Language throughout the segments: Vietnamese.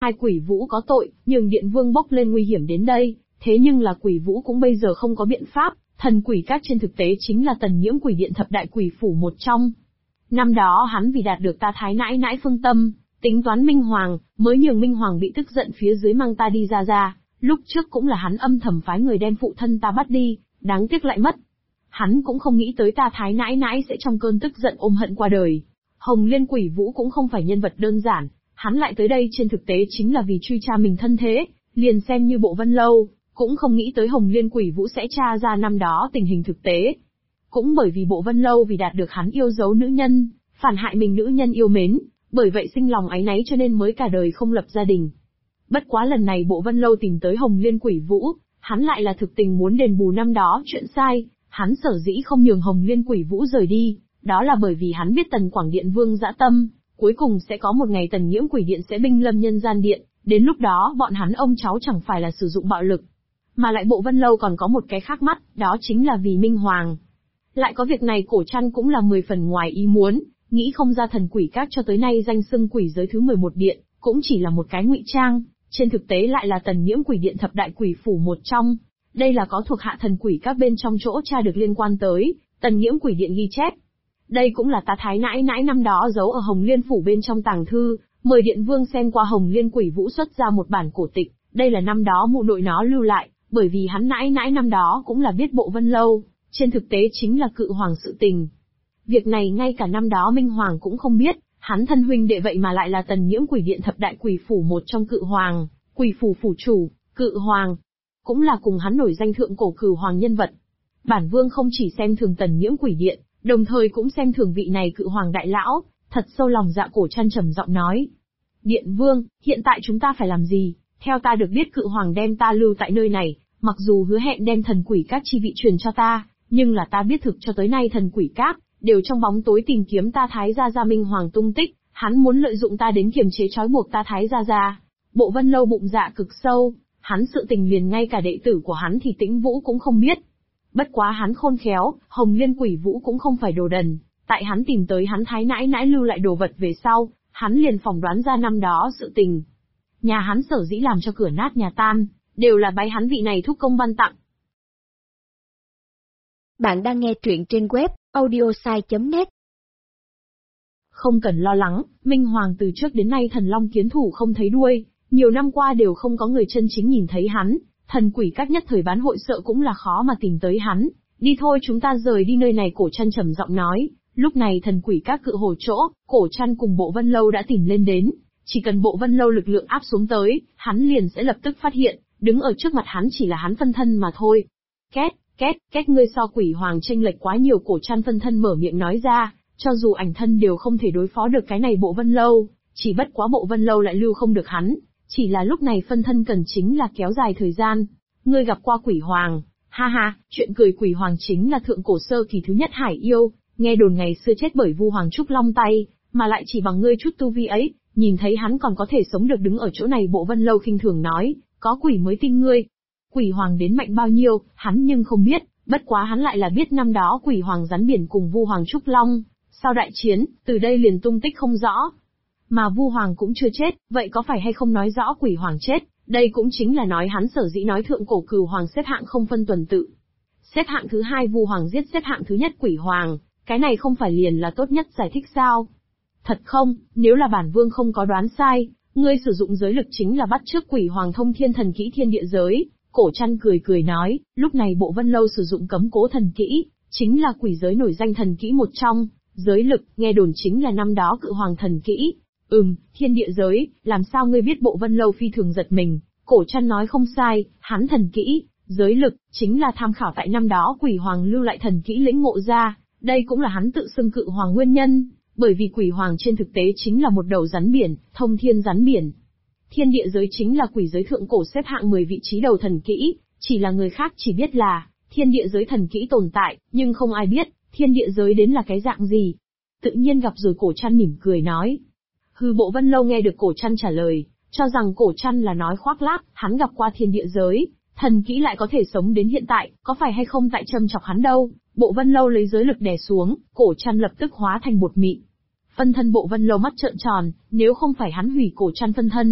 Hai Quỷ Vũ có tội, nhường Điện Vương bốc lên nguy hiểm đến đây, thế nhưng là Quỷ Vũ cũng bây giờ không có biện pháp, thần quỷ các trên thực tế chính là Tần Nhiễm Quỷ Điện thập đại quỷ phủ một trong. Năm đó hắn vì đạt được ta Thái nãi nãi phương tâm, tính toán Minh Hoàng, mới nhường Minh Hoàng bị tức giận phía dưới mang ta đi ra, lúc trước cũng là hắn âm thầm phái người đem phụ thân ta bắt đi, đáng tiếc lại mất. Hắn cũng không nghĩ tới ta Thái nãi nãi sẽ trong cơn tức giận ôm hận qua đời. Hồng Liên Quỷ Vũ cũng không phải nhân vật đơn giản, hắn lại tới đây trên thực tế chính là vì truy tra mình thân thế, liền xem như Bộ Vân Lâu, cũng không nghĩ tới Hồng Liên Quỷ Vũ sẽ tra ra năm đó tình hình thực tế. Cũng bởi vì Bộ Vân Lâu vì đạt được hắn yêu dấu nữ nhân, phản hại mình nữ nhân yêu mến, bởi vậy sinh lòng áy náy cho nên mới cả đời không lập gia đình. Bất quá lần này Bộ Vân Lâu tìm tới Hồng Liên Quỷ Vũ, hắn lại là thực tình muốn đền bù năm đó chuyện sai, hắn sở dĩ không nhường Hồng Liên Quỷ Vũ rời đi, đó là bởi vì hắn biết Tần Quảng Điện Vương dã tâm, cuối cùng sẽ có một ngày Tần Nhiễm Quỷ Điện sẽ binh lâm nhân gian điện, đến lúc đó bọn hắn ông cháu chẳng phải là sử dụng bạo lực. Mà lại Bộ Vân Lâu còn có một cái khác mắt, đó chính là vì Minh Hoàng. Lại có việc này Cổ Trăn cũng là 10 phần ngoài ý muốn, nghĩ không ra thần quỷ các cho tới nay danh xưng quỷ giới thứ 11 điện, cũng chỉ là một cái ngụy trang, trên thực tế lại là Tần Nhiễm Quỷ Điện thập đại quỷ phủ một trong. Đây là có thuộc hạ thần quỷ các bên trong chỗ tra được liên quan tới, Tần Nhiễm Quỷ Điện ghi chép. Đây cũng là ta Thái nãi nãi năm đó giấu ở Hồng Liên phủ bên trong tàng thư, mời Điện Vương xem qua Hồng Liên Quỷ Vũ xuất ra một bản cổ tịch, đây là năm đó mụ nội nó lưu lại, bởi vì hắn nãi nãi năm đó cũng là biết Bộ Vân Lâu, trên thực tế chính là cự hoàng sự tình. Việc này ngay cả năm đó Minh Hoàng cũng không biết, hắn thân huynh đệ vậy mà lại là Tần Nhiễm Quỷ Điện thập đại quỷ phủ một trong cự hoàng, quỷ phủ phủ chủ, cự hoàng, cũng là cùng hắn nổi danh thượng cổ cử hoàng nhân vật. Bản vương không chỉ xem thường Tần Nhiễm Quỷ Điện, đồng thời cũng xem thường vị này cự hoàng đại lão, thật sâu lòng dạ Cổ Trăn trầm giọng nói. Điện Vương, hiện tại chúng ta phải làm gì? Theo ta được biết cự hoàng đem ta lưu tại nơi này, mặc dù hứa hẹn đem thần quỷ các chi vị truyền cho ta, nhưng là ta biết thực cho tới nay thần quỷ các đều trong bóng tối tìm kiếm ta Thái gia Minh Hoàng tung tích, hắn muốn lợi dụng ta đến kiềm chế trói buộc ta Thái gia. Bộ Vân Lâu bụng dạ cực sâu, hắn sự tình liền ngay cả đệ tử của hắn thì Tĩnh Vũ cũng không biết. Bất quá hắn khôn khéo, Hồng Liên Quỷ Vũ cũng không phải đồ đần, tại hắn tìm tới hắn Thái nãi nãi lưu lại đồ vật về sau, hắn liền phỏng đoán ra năm đó sự tình. Nhà hắn sở dĩ làm cho cửa nát nhà tan, đều là bái hắn vị này thúc công ban tặng. Bạn đang nghe truyện trên web audiosai.net. Không cần lo lắng, Minh Hoàng từ trước đến nay thần long kiến thủ không thấy đuôi, nhiều năm qua đều không có người chân chính nhìn thấy hắn, thần quỷ các nhất thời bán hội sợ cũng là khó mà tìm tới hắn. Đi thôi chúng ta rời đi nơi này, Cổ Trăn trầm giọng nói. Lúc này thần quỷ các cự hồ chỗ, Cổ Trăn cùng Bộ Vân Lâu đã tìm lên đến, chỉ cần Bộ Vân Lâu lực lượng áp xuống tới, hắn liền sẽ lập tức phát hiện, đứng ở trước mặt hắn chỉ là hắn phân thân mà thôi. Két, két, két, ngươi so quỷ hoàng chênh lệch quá nhiều, Cổ Trăn phân thân mở miệng nói ra, cho dù ảnh thân đều không thể đối phó được cái này Bộ Vân Lâu, chỉ bất quá Bộ Vân Lâu lại lưu không được hắn, chỉ là lúc này phân thân cần chính là kéo dài thời gian. Ngươi gặp qua quỷ hoàng, ha ha, chuyện cười, quỷ hoàng chính là thượng cổ sơ kỳ thứ nhất hải yêu, nghe đồn ngày xưa chết bởi Vu Hoàng Trúc Long tay, mà lại chỉ bằng ngươi chút tu vi ấy, nhìn thấy hắn còn có thể sống được đứng ở chỗ này. Bộ Vân Lâu khinh thường nói, có quỷ mới tin ngươi. Quỷ hoàng đến mạnh bao nhiêu, hắn nhưng không biết, bất quá hắn lại là biết năm đó quỷ hoàng rắn biển cùng Vu Hoàng Trúc Long, sau đại chiến, từ đây liền tung tích không rõ. Mà Vu Hoàng cũng chưa chết, vậy có phải hay không nói rõ quỷ hoàng chết, đây cũng chính là nói hắn sở dĩ nói thượng cổ cửu hoàng xếp hạng không phân tuần tự. Xếp hạng thứ hai Vu Hoàng giết xếp hạng thứ nhất quỷ hoàng, cái này không phải liền là tốt nhất giải thích sao? Thật không, nếu là bản vương không có đoán sai, ngươi sử dụng giới lực chính là bắt chước quỷ hoàng thông thiên thần kỹ thiên địa giới. Cổ Trăn cười cười nói, lúc này Bộ Vân Lâu sử dụng cấm cố thần kỹ, chính là quỷ giới nổi danh thần kỹ một trong, giới lực, nghe đồn chính là năm đó cự hoàng thần kỹ. Thiên địa giới, làm sao ngươi biết? Bộ Vân Lâu phi thường giật mình, Cổ Trăn nói không sai, hắn thần kỹ, giới lực, chính là tham khảo tại năm đó quỷ hoàng lưu lại thần kỹ lĩnh ngộ ra, đây cũng là hắn tự xưng cự hoàng nguyên nhân, bởi vì quỷ hoàng trên thực tế chính là một đầu rắn biển, thông thiên rắn biển. Thiên địa giới chính là quỷ giới thượng cổ xếp hạng 10 vị trí đầu thần kỹ, chỉ là người khác chỉ biết là thiên địa giới thần kỹ tồn tại, nhưng không ai biết thiên địa giới đến là cái dạng gì. Tự nhiên gặp rồi, Cổ Trăn mỉm cười nói. Bộ Vân Lâu nghe được Cổ Trăn trả lời, cho rằng Cổ Trăn là nói khoác lác, hắn gặp qua thiên địa giới, thần kỹ lại có thể sống đến hiện tại, có phải hay không tại châm chọc hắn đâu. Bộ Vân Lâu lấy giới lực đè xuống, Cổ Trăn lập tức hóa thành bột mịn. Phân thân Bộ Vân Lâu mắt trợn tròn, nếu không phải hắn hủy Cổ Trăn phân thân,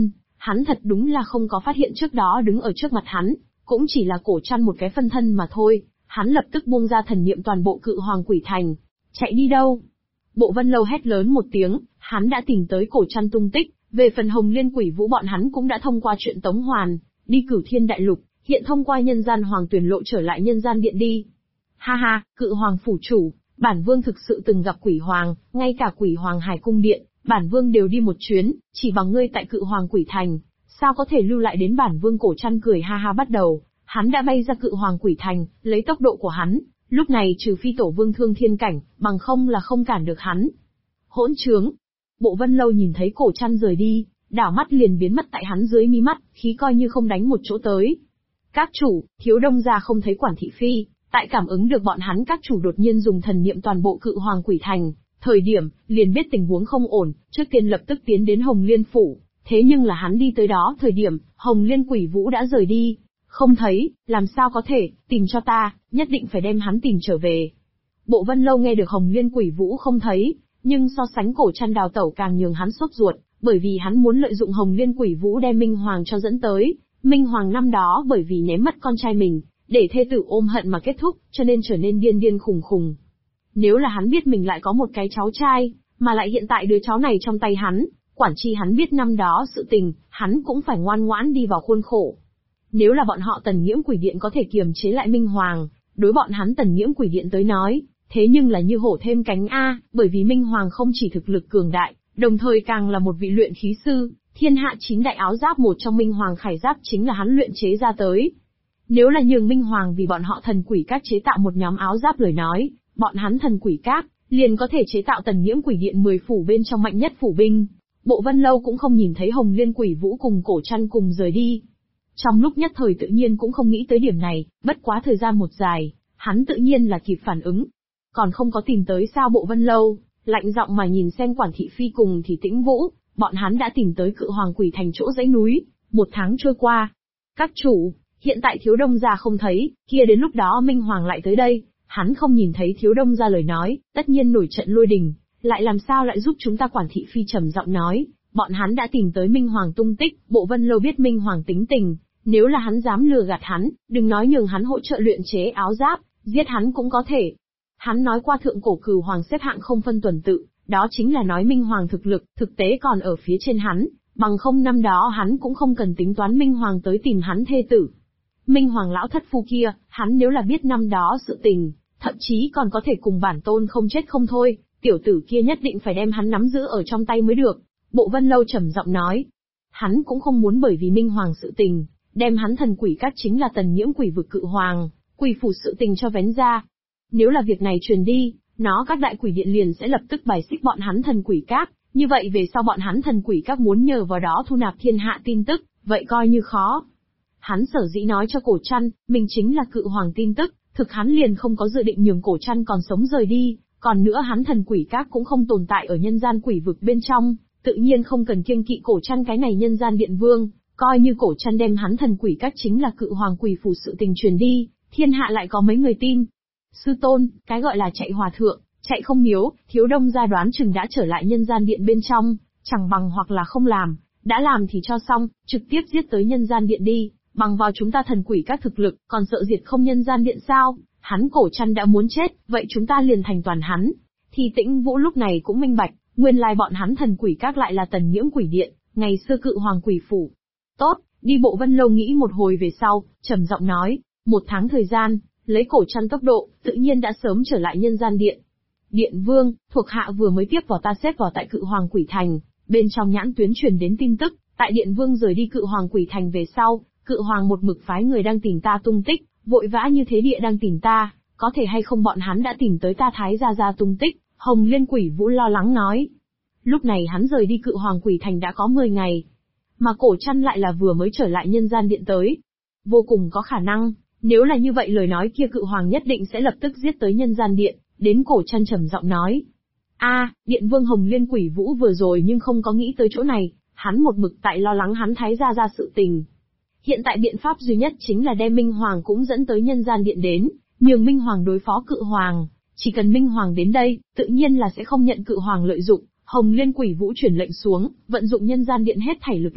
Hắn thật đúng là không có phát hiện trước đó đứng ở trước mặt hắn, cũng chỉ là Cổ Trăn một cái phân thân mà thôi. Hắn lập tức buông ra thần niệm toàn bộ Cự Hoàng Quỷ Thành. Chạy đi đâu? Bộ Vân Lâu hét lớn một tiếng, hắn đã tìm tới Cổ Trăn tung tích. Về phần Hồng Liên Quỷ Vũ bọn hắn cũng đã thông qua chuyện Tống Hoàn, đi Cửu Thiên Đại Lục, hiện thông qua nhân gian hoàng tuyển lộ trở lại nhân gian điện đi. Ha ha, Cự Hoàng phủ chủ, bản vương thực sự từng gặp Quỷ Hoàng, ngay cả Quỷ Hoàng Hải cung điện, bản vương đều đi một chuyến, chỉ bằng ngươi tại Cự Hoàng Quỷ Thành, sao có thể lưu lại đến bản vương? Cổ Trăn cười ha ha bắt đầu, hắn đã bay ra Cự Hoàng Quỷ Thành, lấy tốc độ của hắn, lúc này trừ phi tổ vương thương thiên cảnh, bằng không là không cản được hắn. Hỗn trướng! Bộ Vân Lâu nhìn thấy Cổ Trăn rời đi, đảo mắt liền biến mất tại hắn dưới mi mắt, khí coi như không đánh một chỗ tới. Các chủ, Thiếu Đông gia không thấy Quản thị phi, tại cảm ứng được bọn hắn các chủ đột nhiên dùng thần niệm toàn bộ Cự Hoàng Quỷ Thành, thời điểm, liền biết tình huống không ổn, trước tiên lập tức tiến đến Hồng Liên phủ, thế nhưng là hắn đi tới đó thời điểm, Hồng Liên Quỷ Vũ đã rời đi, không thấy, làm sao có thể, tìm cho ta, nhất định phải đem hắn tìm trở về. Bộ Vân Lâu nghe được Hồng Liên Quỷ Vũ không thấy, nhưng so sánh Cổ Trăn đào tẩu càng nhường hắn sốt ruột, bởi vì hắn muốn lợi dụng Hồng Liên Quỷ Vũ đem Minh Hoàng cho dẫn tới. Minh Hoàng năm đó bởi vì ném mất con trai mình, để thê tử ôm hận mà kết thúc, cho nên trở nên điên điên khùng khùng. Nếu là hắn biết mình lại có một cái cháu trai, mà lại hiện tại đứa cháu này trong tay hắn, quản chi hắn biết năm đó sự tình, hắn cũng phải ngoan ngoãn đi vào khuôn khổ. Nếu là bọn họ Tần Nghiễm Quỷ Điện có thể kiềm chế lại Minh Hoàng, đối bọn hắn Tần Nghiễm Quỷ Điện tới nói, thế nhưng là như hổ thêm cánh a, bởi vì Minh Hoàng không chỉ thực lực cường đại, đồng thời càng là một vị luyện khí sư, thiên hạ 9 đại áo giáp một trong Minh Hoàng khải giáp chính là hắn luyện chế ra tới. Nếu là nhường Minh Hoàng vì bọn họ Thần Quỷ Các chế tạo một nhóm áo giáp lời nói, bọn hắn Thần Quỷ Các liền có thể chế tạo Tần Nghiễm Quỷ Điện 10 phủ bên trong mạnh nhất phủ binh. Bộ Vân Lâu cũng không nhìn thấy Hồng Liên Quỷ Vũ cùng Cổ Trăn cùng rời đi. Trong lúc nhất thời tự nhiên cũng không nghĩ tới điểm này, bất quá thời gian một dài, hắn tự nhiên là kịp phản ứng. Còn không có tìm tới sao? Bộ Vân Lâu lạnh giọng mà nhìn xem Quản thị phi cùng thì Tĩnh Vũ, bọn hắn đã tìm tới Cự Hoàng Quỷ Thành chỗ dãy núi. 1 tháng trôi qua. Các chủ, hiện tại Thiếu Đông gia không thấy, kia đến lúc đó Minh Hoàng lại tới đây, hắn không nhìn thấy Thiếu Đông gia lời nói, tất nhiên nổi trận lôi đình, lại làm sao lại giúp chúng ta? Quản thị phi trầm giọng nói, bọn hắn đã tìm tới Minh Hoàng tung tích. Bộ Vân Lâu biết Minh Hoàng tính tình, nếu là hắn dám lừa gạt hắn, đừng nói nhường hắn hỗ trợ luyện chế áo giáp, giết hắn cũng có thể. Hắn nói qua thượng cổ Cửu Hoàng xếp hạng không phân tuần tự, đó chính là nói Minh Hoàng thực lực, thực tế còn ở phía trên hắn, bằng không năm đó hắn cũng không cần tính toán Minh Hoàng tới tìm hắn thê tử. Minh Hoàng lão thất phu kia, hắn nếu là biết năm đó sự tình, thậm chí còn có thể cùng bản tôn không chết không thôi, tiểu tử kia nhất định phải đem hắn nắm giữ ở trong tay mới được. Bộ Vân Lâu trầm giọng nói, hắn cũng không muốn bởi vì Minh Hoàng sự tình, đem hắn Thần Quỷ Các chính là Tần Nghiễm Quỷ vực Cự Hoàng, quỷ phủ sự tình cho vén ra. Nếu là việc này truyền đi, các đại quỷ điện liền sẽ lập tức bài xích bọn hắn Thần Quỷ Các, như vậy về sau bọn hắn Thần Quỷ Các muốn nhờ vào đó thu nạp thiên hạ tin tức, vậy coi như khó. Hắn sở dĩ nói cho Cổ Trăn, mình chính là Cự Hoàng tin tức, thực hắn liền không có dự định nhường Cổ Trăn còn sống rời đi, còn nữa hắn Thần Quỷ Các cũng không tồn tại ở nhân gian quỷ vực bên trong, tự nhiên không cần kiêng kỵ Cổ Trăn cái này nhân gian điện vương, coi như Cổ Trăn đem hắn Thần Quỷ Các chính là Cự Hoàng quỷ phủ sự tình truyền đi, thiên hạ lại có mấy người tin. Sư tôn, cái gọi là chạy hòa thượng, chạy không miếu, Thiếu Đông gia đoán chừng đã trở lại nhân gian điện bên trong, chẳng bằng hoặc là không làm, đã làm thì cho xong, trực tiếp giết tới nhân gian điện đi, bằng vào chúng ta Thần Quỷ Các thực lực, còn sợ diệt không nhân gian điện sao? Hắn Cổ Trăn đã muốn chết, vậy chúng ta liền thành toàn hắn. Thì Tĩnh Vũ lúc này cũng minh bạch, nguyên lai bọn hắn Thần Quỷ Các lại là Tần Nghiễm Quỷ Điện, ngày xưa Cự Hoàng quỷ phủ. Tốt, đi. Bộ Vân Lâu nghĩ một hồi về sau, trầm giọng nói, 1 tháng thời gian, lấy Cổ Trăn tốc độ, tự nhiên đã sớm trở lại nhân gian điện. Điện vương, thuộc hạ vừa mới tiếp vào ta xếp vào tại Cự Hoàng Quỷ Thành, bên trong nhãn tuyến truyền đến tin tức, tại Điện vương rời đi Cự Hoàng Quỷ Thành về sau, Cự Hoàng một mực phái người đang tìm ta tung tích, vội vã như thế địa đang tìm ta, có thể hay không bọn hắn đã tìm tới ta Thái gia gia tung tích? Hồng Liên Quỷ Vũ lo lắng nói. Lúc này hắn rời đi Cự Hoàng Quỷ Thành đã có 10 ngày, mà Cổ Trăn lại là vừa mới trở lại nhân gian điện tới. Vô cùng có khả năng, nếu là như vậy lời nói kia Cự Hoàng nhất định sẽ lập tức giết tới nhân gian điện, đến Cổ Trăn trầm giọng nói. Điện vương Hồng Liên Quỷ Vũ vừa rồi nhưng không có nghĩ tới chỗ này, hắn một mực tại lo lắng hắn Thái gia gia sự tình. Hiện tại biện pháp duy nhất chính là đem Minh Hoàng cũng dẫn tới nhân gian điện đến, nhường Minh Hoàng đối phó Cự Hoàng. Chỉ cần Minh Hoàng đến đây, tự nhiên là sẽ không nhận Cự Hoàng lợi dụng. Hồng Liên Quỷ Vũ chuyển lệnh xuống, vận dụng nhân gian điện hết thảy lực lượng,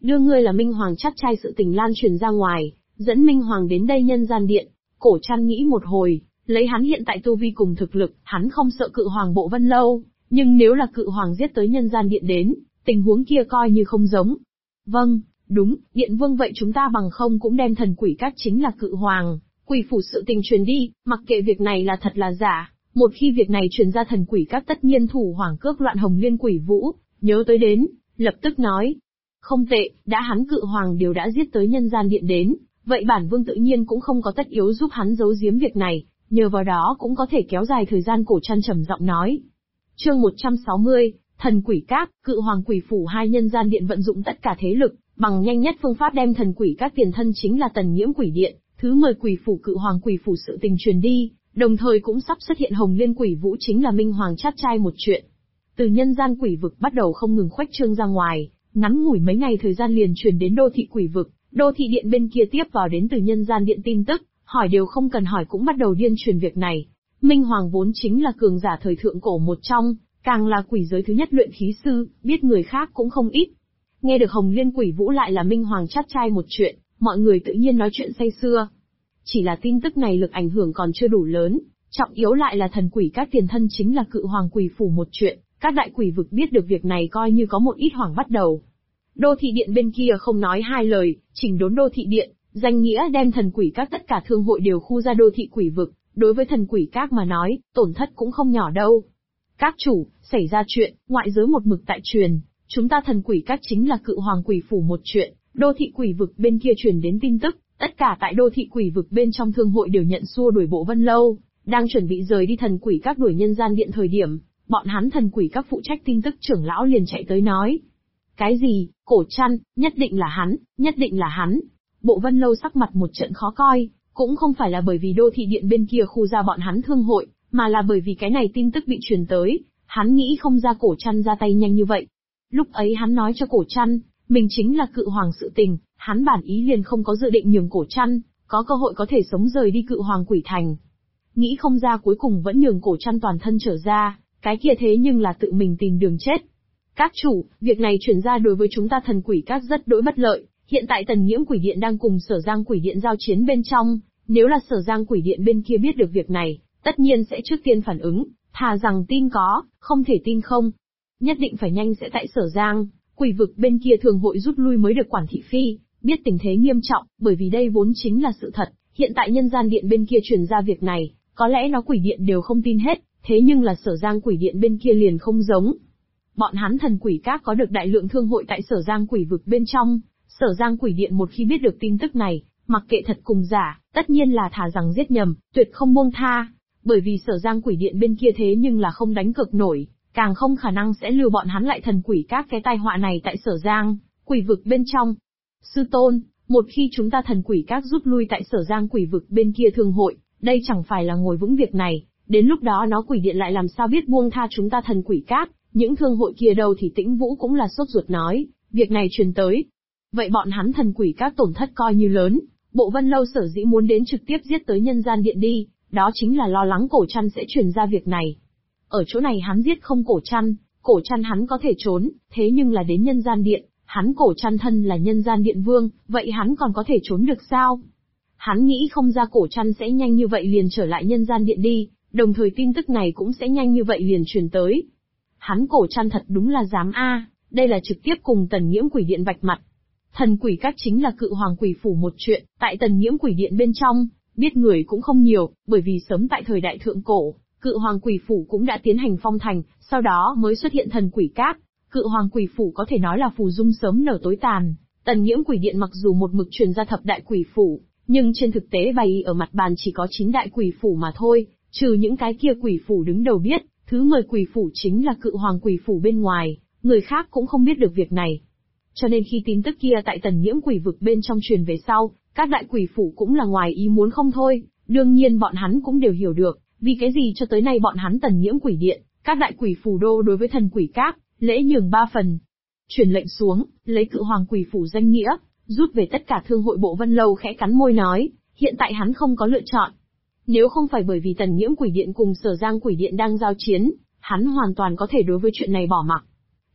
đưa ngươi là Minh Hoàng chắt trai sự tình lan truyền ra ngoài, dẫn Minh Hoàng đến đây nhân gian điện. Cổ Trăn nghĩ một hồi, lấy hắn hiện tại tu vi cùng thực lực, hắn không sợ cự hoàng Bộ Vân Lâu, nhưng nếu là cự hoàng giết tới nhân gian điện đến, tình huống kia coi như không giống. Vâng, đúng, điện vương vậy chúng ta bằng không cũng đem thần quỷ các chính là cự hoàng, quỷ phủ sự tình truyền đi, mặc kệ việc này là thật là giả, một khi việc này truyền ra thần quỷ các tất nhiên thủ hoàng cước loạn Hồng Liên Quỷ Vũ, nhớ tới đến, lập tức nói. Không tệ, đã hắn cự hoàng đều đã giết tới nhân gian điện đến, vậy bản vương tự nhiên cũng không có tất yếu giúp hắn giấu giếm việc này, nhờ vào đó cũng có thể kéo dài thời gian. Cổ Trăn trầm giọng nói. Chương 160, thần quỷ các, cự hoàng quỷ phủ hai nhân gian điện vận dụng tất cả thế lực, bằng nhanh nhất phương pháp đem thần quỷ các tiền thân chính là Tần Nhiễm Quỷ Điện, thứ 10 quỷ phủ cự hoàng quỷ phủ sự tình truyền đi, đồng thời cũng sắp xuất hiện Hồng Liên Quỷ Vũ chính là Minh Hoàng chát trai một chuyện. Từ nhân gian quỷ vực bắt đầu không ngừng khuếch trương ra ngoài, ngắn ngủi mấy ngày thời gian liền truyền đến đô thị quỷ vực, đô thị điện bên kia tiếp vào đến từ nhân gian điện tin tức, hỏi đều không cần hỏi cũng bắt đầu điên truyền việc này. Minh Hoàng vốn chính là cường giả thời thượng cổ một trong, càng là quỷ giới thứ nhất luyện khí sư, biết người khác cũng không ít. Nghe được Hồng Liên Quỷ Vũ lại là Minh Hoàng chát trai một chuyện, mọi người tự nhiên nói chuyện say sưa. Chỉ là tin tức này lực ảnh hưởng còn chưa đủ lớn, trọng yếu lại là thần quỷ các tiền thân chính là cự hoàng quỷ phủ một chuyện, các đại quỷ vực biết được việc này coi như có một ít hoảng bắt đầu. Đô thị điện bên kia không nói hai lời, chỉnh đốn đô thị điện, danh nghĩa đem thần quỷ các tất cả thương hội đều khu ra đô thị quỷ vực, đối với thần quỷ các mà nói, tổn thất cũng không nhỏ đâu. Các chủ, xảy ra chuyện, ngoại giới một mực tại truyền, chúng ta thần quỷ các chính là cự hoàng quỷ phủ một chuyện, đô thị quỷ vực bên kia truyền đến tin tức, tất cả tại đô thị quỷ vực bên trong thương hội đều nhận xua đuổi Bộ Vân Lâu, đang chuẩn bị rời đi thần quỷ các đuổi nhân gian điện thời điểm, bọn hắn thần quỷ các phụ trách tin tức trưởng lão liền chạy tới nói. Cái gì, Cổ Trăn, nhất định là hắn, nhất định là hắn. Bộ Vân Lâu sắc mặt một trận khó coi, cũng không phải là bởi vì đô thị điện bên kia khu ra bọn hắn thương hội, mà là bởi vì cái này tin tức bị truyền tới, hắn nghĩ không ra Cổ Trăn ra tay nhanh như vậy. Lúc ấy hắn nói cho Cổ Trăn, mình chính là cự hoàng sự tình, hắn bản ý liền không có dự định nhường Cổ Trăn có cơ hội có thể sống rời đi cự hoàng quỷ thành. Nghĩ không ra cuối cùng vẫn nhường Cổ Trăn toàn thân trở ra, cái kia thế nhưng là tự mình tìm đường chết. Các chủ, việc này truyền ra đối với chúng ta thần quỷ các rất đỗi bất lợi, hiện tại Tần Nhiễm Quỷ Điện đang cùng Sở Giang Quỷ Điện giao chiến bên trong, nếu là Sở Giang Quỷ Điện bên kia biết được việc này, tất nhiên sẽ trước tiên phản ứng, thà rằng tin có, không thể tin không. Nhất định phải nhanh sẽ tại Sở Giang, quỷ vực bên kia thường hội rút lui mới được. Quản thị phi biết tình thế nghiêm trọng, bởi vì đây vốn chính là sự thật, hiện tại nhân gian điện bên kia truyền ra việc này, có lẽ nó quỷ điện đều không tin hết, thế nhưng là Sở Giang Quỷ Điện bên kia liền không giống. Bọn hắn thần quỷ các có được đại lượng thương hội tại Sở Giang quỷ vực bên trong, Sở Giang Quỷ Điện một khi biết được tin tức này, mặc kệ thật cùng giả, tất nhiên là thả rằng giết nhầm, tuyệt không buông tha, bởi vì Sở Giang Quỷ Điện bên kia thế nhưng là không đánh cược nổi, càng không khả năng sẽ lưu bọn hắn lại thần quỷ các cái tai họa này tại Sở Giang quỷ vực bên trong. Sư tôn, một khi chúng ta thần quỷ các rút lui tại Sở Giang quỷ vực bên kia thương hội, đây chẳng phải là ngồi vững việc này, đến lúc đó nó quỷ điện lại làm sao biết buông tha chúng ta thần quỷ các, những thương hội kia đâu. Thì Tĩnh Vũ cũng là sốt ruột nói, việc này truyền tới. Vậy bọn hắn thần quỷ các tổn thất coi như lớn, Bộ Vân Lâu sở dĩ muốn đến trực tiếp giết tới nhân gian điện đi, đó chính là lo lắng Cổ Trăn sẽ truyền ra việc này. Ở chỗ này hắn giết không Cổ Trăn hắn có thể trốn, thế nhưng là đến nhân gian điện, hắn Cổ Trăn thân là nhân gian điện vương, vậy hắn còn có thể trốn được sao? Hắn nghĩ không ra Cổ Trăn sẽ nhanh như vậy liền trở lại nhân gian điện đi, đồng thời tin tức này cũng sẽ nhanh như vậy liền truyền tới. Hắn Cổ Trăn thật đúng là dám a, đây là trực tiếp cùng Tần Nhiễm Quỷ Điện vạch mặt. Thần quỷ các chính là cự hoàng quỷ phủ một chuyện, tại Tần Nhiễm Quỷ Điện bên trong, biết người cũng không nhiều, bởi vì sớm tại thời đại thượng cổ, cự hoàng quỷ phủ cũng đã tiến hành phong thành, sau đó mới xuất hiện thần quỷ các. Cự hoàng quỷ phủ có thể nói là phù dung sớm nở tối tàn. Tần Nhiễm Quỷ Điện mặc dù một mực truyền ra thập đại quỷ phủ, nhưng trên thực tế bày ở mặt bàn chỉ có 9 đại quỷ phủ mà thôi, trừ những cái kia quỷ phủ đứng đầu biết, thứ 10 quỷ phủ chính là cự hoàng quỷ phủ bên ngoài, người khác cũng không biết được việc này. Cho nên khi tin tức kia tại Tần Nhiễm quỷ vực bên trong truyền về sau, các đại quỷ phủ cũng là ngoài ý muốn không thôi, đương nhiên bọn hắn cũng đều hiểu được, vì cái gì cho tới nay bọn hắn Tần Nhiễm Quỷ Điện, các đại quỷ phủ đô đối với thần quỷ các, lễ nhường 3 phần. Truyền lệnh xuống, lấy cự hoàng quỷ phủ danh nghĩa, rút về tất cả thương hội. Bộ Vân Lâu khẽ cắn môi nói, hiện tại hắn không có lựa chọn. Nếu không phải bởi vì Tần Nhiễm Quỷ Điện cùng Sở Giang Quỷ Điện đang giao chiến, hắn hoàn toàn có thể đối với chuyện này bỏ mặc.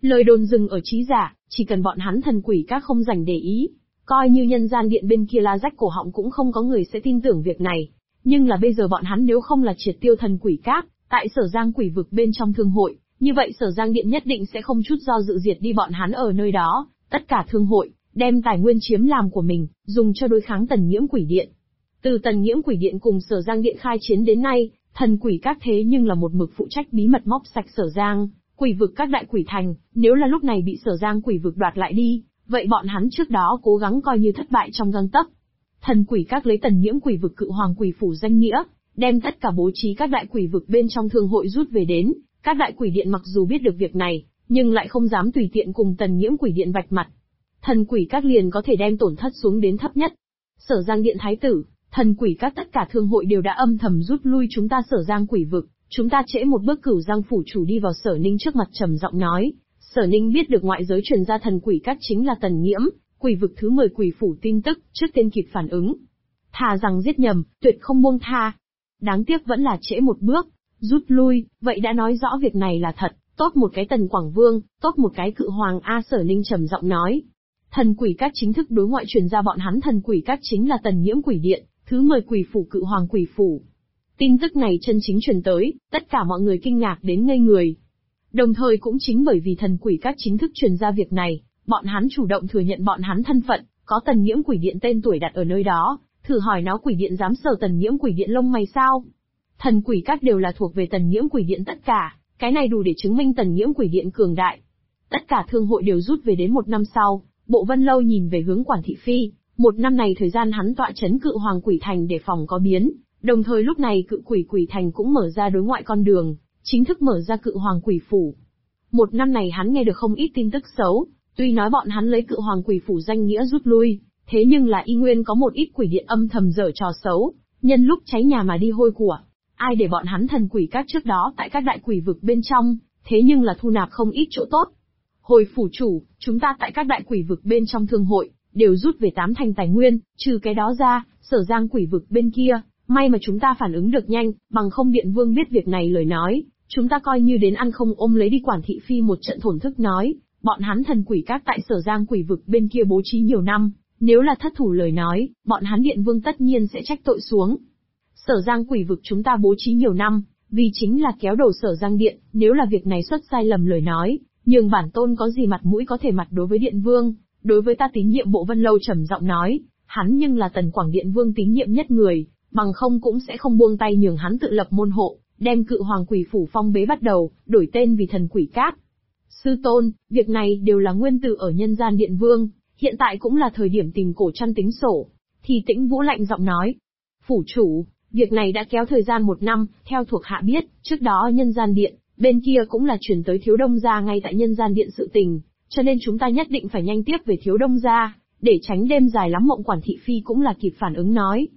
Lời đồn dừng ở trí giả, chỉ cần bọn hắn thần quỷ các không dành để ý. Coi như nhân gian điện bên kia la rách cổ họng cũng không có người sẽ tin tưởng việc này. Nhưng là bây giờ bọn hắn nếu không là triệt tiêu thần quỷ các, tại Sở Giang quỷ vực bên trong thương hội, như vậy Sở Giang điện nhất định sẽ không chút do dự diệt đi bọn hắn ở nơi đó, tất cả thương hội, đem tài nguyên chiếm làm của mình, dùng cho đối kháng Tần Nhiễm quỷ điện. Từ Tần Nhiễm quỷ điện cùng Sở Giang điện khai chiến đến nay, thần quỷ các thế nhưng là một mực phụ trách bí mật móc sạch Sở Giang quỷ vực các đại quỷ thành, nếu là lúc này bị Sở Giang quỷ vực đoạt lại đi, vậy bọn hắn trước đó cố gắng coi như thất bại trong gang tấc. Thần quỷ các lấy Tần Nhiễm quỷ vực cự hoàng quỷ phủ danh nghĩa, đem tất cả bố trí các đại quỷ vực bên trong thương hội rút về đến, các đại quỷ điện mặc dù biết được việc này, nhưng lại không dám tùy tiện cùng Tần Nhiễm quỷ điện vạch mặt. Thần quỷ các liền có thể đem tổn thất xuống đến thấp nhất. Sở Giang điện thái tử, thần quỷ các tất cả thương hội đều đã âm thầm rút lui chúng ta Sở Giang quỷ vực, chúng ta trễ một bước. Cửu Giang phủ chủ đi vào Sở Ninh trước mặt trầm giọng nói. Sở Ninh biết được ngoại giới truyền ra thần quỷ các chính là Tần Nhiễm quỷ vực thứ 10 quỷ phủ tin tức, trước tiên kịp phản ứng. Thà rằng giết nhầm, tuyệt không buông tha. Đáng tiếc vẫn là trễ một bước, rút lui, vậy đã nói rõ việc này là thật, tốt một cái Tần Quảng Vương, tốt một cái cự hoàng A. Sở Ninh trầm giọng nói. Thần quỷ các chính thức đối ngoại truyền ra bọn hắn thần quỷ các chính là Tần Nhiễm quỷ điện, thứ 10 quỷ phủ cự hoàng quỷ phủ. Tin tức này chân chính truyền tới, tất cả mọi người kinh ngạc đến ngây người. Đồng thời cũng chính bởi vì thần quỷ các chính thức truyền ra việc này, bọn hắn chủ động thừa nhận bọn hắn thân phận, có Tần Nhiễm quỷ điện tên tuổi đặt ở nơi đó, thử hỏi nó quỷ điện dám sờ Tần Nhiễm quỷ điện lông mày sao? Thần quỷ các đều là thuộc về Tần Nhiễm quỷ điện tất cả, cái này đủ để chứng minh Tần Nhiễm quỷ điện cường đại. Tất cả thương hội đều rút về đến một năm sau, Bộ Vân Lâu nhìn về hướng Quản Thị Phi, một năm này thời gian hắn tọa chấn cự hoàng quỷ thành để phòng có biến, đồng thời lúc này cự quỷ thành cũng mở ra đối ngoại con đường, chính thức mở ra cự hoàng quỷ phủ. Một năm này hắn nghe được không ít tin tức xấu, tuy nói bọn hắn lấy cự hoàng quỷ phủ danh nghĩa rút lui, thế nhưng là y nguyên có một ít quỷ điện âm thầm dở trò xấu, nhân lúc cháy nhà mà đi hôi của. Ai để bọn hắn thần quỷ các trước đó tại các đại quỷ vực bên trong, thế nhưng là thu nạp không ít chỗ tốt. Hồi phủ chủ, chúng ta tại các đại quỷ vực bên trong thương hội, đều rút về 8 thành tài nguyên, trừ cái đó ra, Sở Giang quỷ vực bên kia, may mà chúng ta phản ứng được nhanh, bằng không Điện Vương biết việc này lời nói, chúng ta coi như đến ăn không ôm lấy đi. Quản Thị Phi một trận thổn thức nói, bọn hắn thần quỷ các tại Sở Giang quỷ vực bên kia bố trí nhiều năm, nếu là thất thủ lời nói, bọn hắn Điện Vương tất nhiên sẽ trách tội xuống. Sở Giang quỷ vực chúng ta bố trí nhiều năm, vì chính là kéo đầu Sở Giang điện, nếu là việc này xuất sai lầm lời nói, nhường bản tôn có gì mặt mũi có thể mặt đối với Điện Vương. Đối với ta tín nhiệm Bộ Vân Lâu trầm giọng nói, hắn nhưng là Tần Quảng Điện Vương tín nhiệm nhất người, bằng không cũng sẽ không buông tay nhường hắn tự lập môn hộ, đem cự hoàng quỷ phủ phong bế bắt đầu, đổi tên vì thần quỷ các. Sư tôn, việc này đều là nguyên tử ở nhân gian Điện Vương, hiện tại cũng là thời điểm tìm cổ chăn tính sổ. Thì Tĩnh Vũ lạnh giọng nói, phủ chủ, việc này đã kéo thời gian 1 năm, theo thuộc hạ biết, trước đó nhân gian điện, bên kia cũng là chuyển tới Thiếu Đông gia ngay tại nhân gian điện sự tình, cho nên chúng ta nhất định phải nhanh tiếp về Thiếu Đông gia, để tránh đêm dài lắm mộng. Quản Thị Phi cũng là kịp phản ứng nói.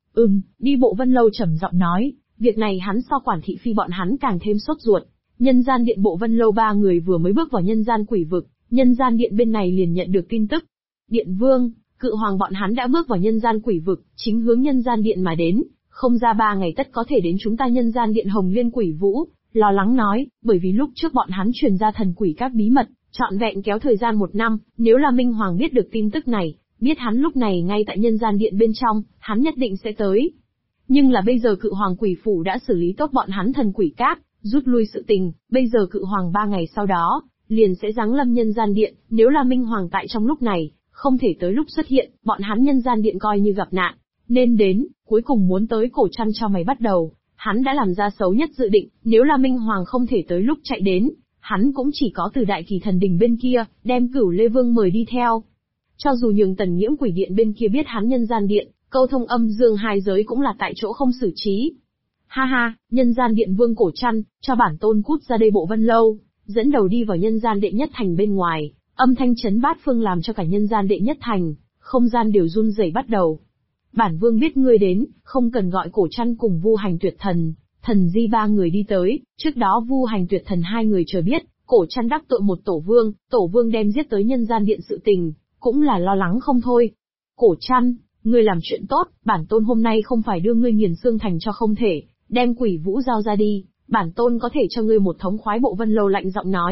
Đi. Bộ Vân Lâu trầm giọng nói, việc này hắn so Quản Thị Phi bọn hắn càng thêm sốt ruột. Nhân gian điện Bộ Vân Lâu 3 người vừa mới bước vào nhân gian quỷ vực, nhân gian điện bên này liền nhận được tin tức. Điện Vương, cự hoàng bọn hắn đã bước vào nhân gian quỷ vực, chính hướng nhân gian điện mà đến, không ra 3 ngày tất có thể đến chúng ta nhân gian điện. Hồng Liên Quỷ Vũ lo lắng nói, bởi vì lúc trước bọn hắn truyền ra thần quỷ các bí mật, trọn vẹn kéo thời gian 1 năm, nếu là Minh Hoàng biết được tin tức này, biết hắn lúc này ngay tại nhân gian điện bên trong, hắn nhất định sẽ tới. Nhưng là bây giờ cự hoàng quỷ phủ đã xử lý tốt bọn hắn thần quỷ các, rút lui sự tình, bây giờ cự hoàng 3 ngày sau đó, liền sẽ giáng lâm nhân gian điện, nếu là Minh Hoàng tại trong lúc này, không thể tới lúc xuất hiện, bọn hắn nhân gian điện coi như gặp nạn, nên đến, cuối cùng muốn tới cổ chăn cho mày bắt đầu, hắn đã làm ra xấu nhất dự định, nếu là Minh Hoàng không thể tới lúc chạy đến, hắn cũng chỉ có từ Đại Kỳ Thần Đình bên kia, đem Cửu Lê Vương mời đi theo. Cho dù nhường Tần Nhiễm quỷ điện bên kia biết hắn nhân gian điện, câu thông âm dương hai giới cũng là tại chỗ không xử trí. Ha ha, nhân gian điện Vương cổ chăn, cho bản tôn cút ra đây. Bộ Vân Lâu dẫn đầu đi vào nhân gian đệ nhất thành bên ngoài, âm thanh chấn bát phương làm cho cả nhân gian đệ nhất thành, không gian đều run rẩy bắt đầu. Bản Vương biết ngươi đến, không cần gọi cổ chăn cùng Vu Hành Tuyệt Thần, Thần Di 3 người đi tới, trước đó Vu Hành Tuyệt Thần 2 người chờ biết, cổ chăn đắc tội một tổ vương đem giết tới nhân gian điện sự tình, cũng là lo lắng không thôi. Cổ chăn, ngươi làm chuyện tốt, bản tôn hôm nay không phải đưa ngươi nghiền xương thành cho không thể, đem Quỷ Vũ giao ra đi, bản tôn có thể cho ngươi một thống khoái. Bộ Vân Lâu lạnh giọng nói,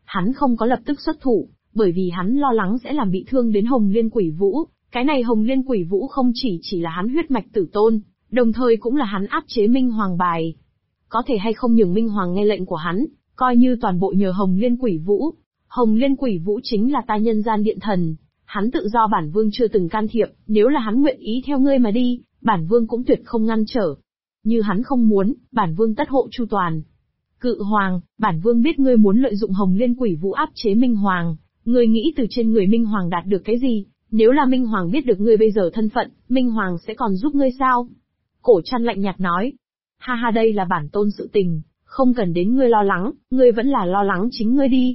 Hắn không có lập tức xuất thủ, bởi vì hắn lo lắng sẽ làm bị thương đến Hồng Liên Quỷ Vũ. Cái này Hồng Liên Quỷ Vũ không chỉ là hắn huyết mạch tử tôn, đồng thời cũng là hắn áp chế Minh Hoàng bài. Có thể hay không nhường Minh Hoàng nghe lệnh của hắn, coi như toàn bộ nhờ Hồng Liên Quỷ Vũ. Hồng Liên Quỷ Vũ chính là ta nhân gian điện thần. Hắn tự do bản vương chưa từng can thiệp, nếu là hắn nguyện ý theo ngươi mà đi, bản vương cũng tuyệt không ngăn trở. Như hắn không muốn, bản vương tất hộ chu toàn. Cự Hoàng, bản vương biết ngươi muốn lợi dụng Hồng Liên Quỷ Vũ áp chế Minh Hoàng, ngươi nghĩ từ trên người Minh Hoàng đạt được cái gì? Nếu là Minh Hoàng biết được ngươi bây giờ thân phận, Minh Hoàng sẽ còn giúp ngươi sao? Cổ Trăn lạnh nhạt nói. Ha ha, đây là bản tôn sự tình, không cần đến ngươi lo lắng, ngươi vẫn là lo lắng chính ngươi đi.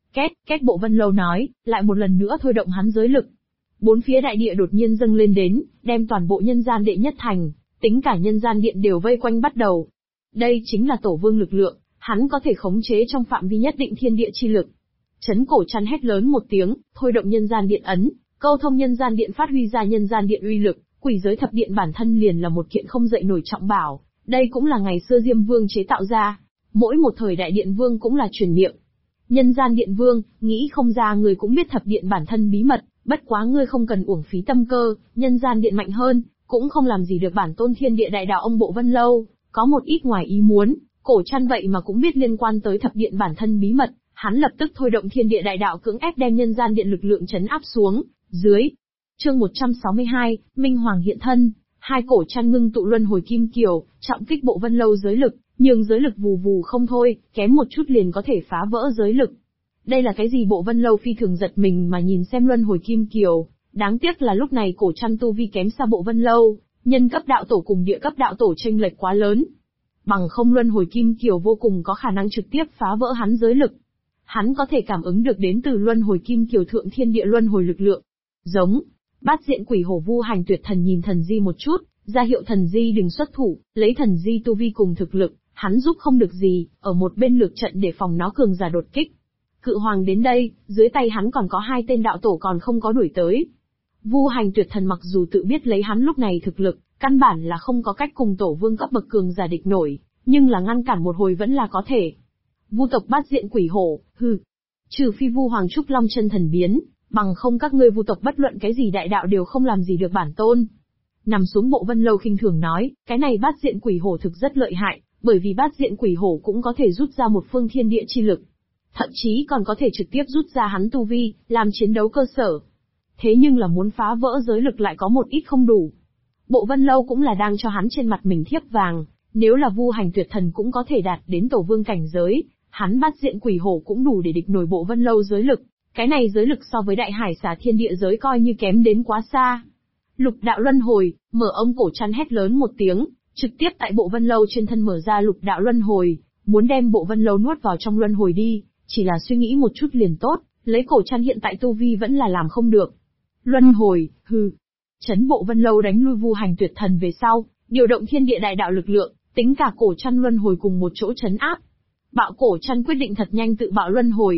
Két Bộ Vân Lâu nói, lại một lần nữa thôi động hắn giới lực. Bốn phía đại địa đột nhiên dâng lên đến, đem toàn bộ nhân gian đệ nhất thành, tính cả nhân gian điện đều vây quanh bắt đầu. Đây chính là tổ vương lực lượng, hắn có thể khống chế trong phạm vi nhất định thiên địa chi lực. Chấn Cổ Trăn hét lớn một tiếng, thôi động nhân gian điện ấn, câu thông nhân gian điện phát huy ra nhân gian điện uy lực, quỷ giới thập điện bản thân liền là một kiện không dậy nổi trọng bảo, đây cũng là ngày xưa Diêm Vương chế tạo ra, mỗi một thời đại điện vương cũng là truyền miệng. Nhân gian điện vương, nghĩ không ra ngươi cũng biết thập điện bản thân bí mật, bất quá ngươi không cần uổng phí tâm cơ, nhân gian điện mạnh hơn, cũng không làm gì được bản tôn thiên địa đại đạo ông Bộ Vân Lâu, có một ít ngoài ý muốn, Cổ Trăn vậy mà cũng biết liên quan tới thập điện bản thân bí mật, hắn lập tức thôi động thiên địa đại đạo cưỡng ép đem nhân gian điện lực lượng trấn áp xuống, dưới. Chương 162, Minh Hoàng hiện thân, hai Cổ Trăn ngưng tụ luân hồi kim kiều, trọng kích Bộ Vân Lâu giới lực, nhưng giới lực vù vù không thôi, kém một chút liền có thể phá vỡ giới lực. Đây là cái gì? Bộ Vân Lâu phi thường giật mình mà nhìn xem luân hồi kim kiều, đáng tiếc là lúc này Cổ Trăn tu vi kém xa Bộ Vân Lâu, nhân cấp đạo tổ cùng địa cấp đạo tổ chênh lệch quá lớn. Bằng không luân hồi kim kiều vô cùng có khả năng trực tiếp phá vỡ hắn giới lực. Hắn có thể cảm ứng được đến từ luân hồi kim kiều thượng thiên địa luân hồi lực lượng. Giống, Bát Diện Quỷ Hổ Vu Hành Tuyệt Thần nhìn thần di một chút, ra hiệu thần di đừng xuất thủ, lấy thần di tu vi cùng thực lực, hắn giúp không được gì, ở một bên lược trận để phòng nó cường giả đột kích. Cự Hoàng đến đây, dưới tay hắn còn có hai tên đạo tổ còn không có đuổi tới. Vu Hành Tuyệt Thần mặc dù tự biết lấy hắn lúc này thực lực, căn bản là không có cách cùng tổ vương cấp bậc cường giả địch nổi, nhưng là ngăn cản một hồi vẫn là có thể. Vu tộc Bát Diện Quỷ Hổ, hừ. Trừ phi Vu Hoàng Trúc Long chân thần biến, bằng không các ngươi Vu tộc bất luận cái gì đại đạo đều không làm gì được bản tôn. Nằm xuống Bộ Vân Lâu khinh thường nói, cái này Bát Diện Quỷ Hổ thực rất lợi hại, bởi vì Bát Diện Quỷ Hổ cũng có thể rút ra một phương thiên địa chi lực. Thậm chí còn có thể trực tiếp rút ra hắn tu vi, làm chiến đấu cơ sở. Thế nhưng là muốn phá vỡ giới lực lại có một ít không đủ. Bộ Vân Lâu cũng là đang cho hắn trên mặt mình thiếp vàng, nếu là Vu Hành Tuyệt Thần cũng có thể đạt đến tổ vương cảnh giới, hắn Bát Diện Quỷ Hổ cũng đủ để địch nổi Bộ Vân Lâu giới lực. Cái này giới lực so với đại hải xà thiên địa giới coi như kém đến quá xa. Lục đạo luân hồi, mở ông Cổ Trăn hét lớn một tiếng, trực tiếp tại Bộ Vân Lâu trên thân mở ra lục đạo luân hồi, muốn đem Bộ Vân Lâu nuốt vào trong luân hồi đi, chỉ là suy nghĩ một chút liền tốt, lấy Cổ Trăn hiện tại tu vi vẫn là làm không được. Luân hồi, hừ. Chấn Bộ Vân Lâu đánh lui Vu Hành Tuyệt Thần về sau, điều động thiên địa đại đạo lực lượng, tính cả Cổ Trăn luân hồi cùng một chỗ trấn áp. Bạo Cổ Trăn quyết định thật nhanh tự bạo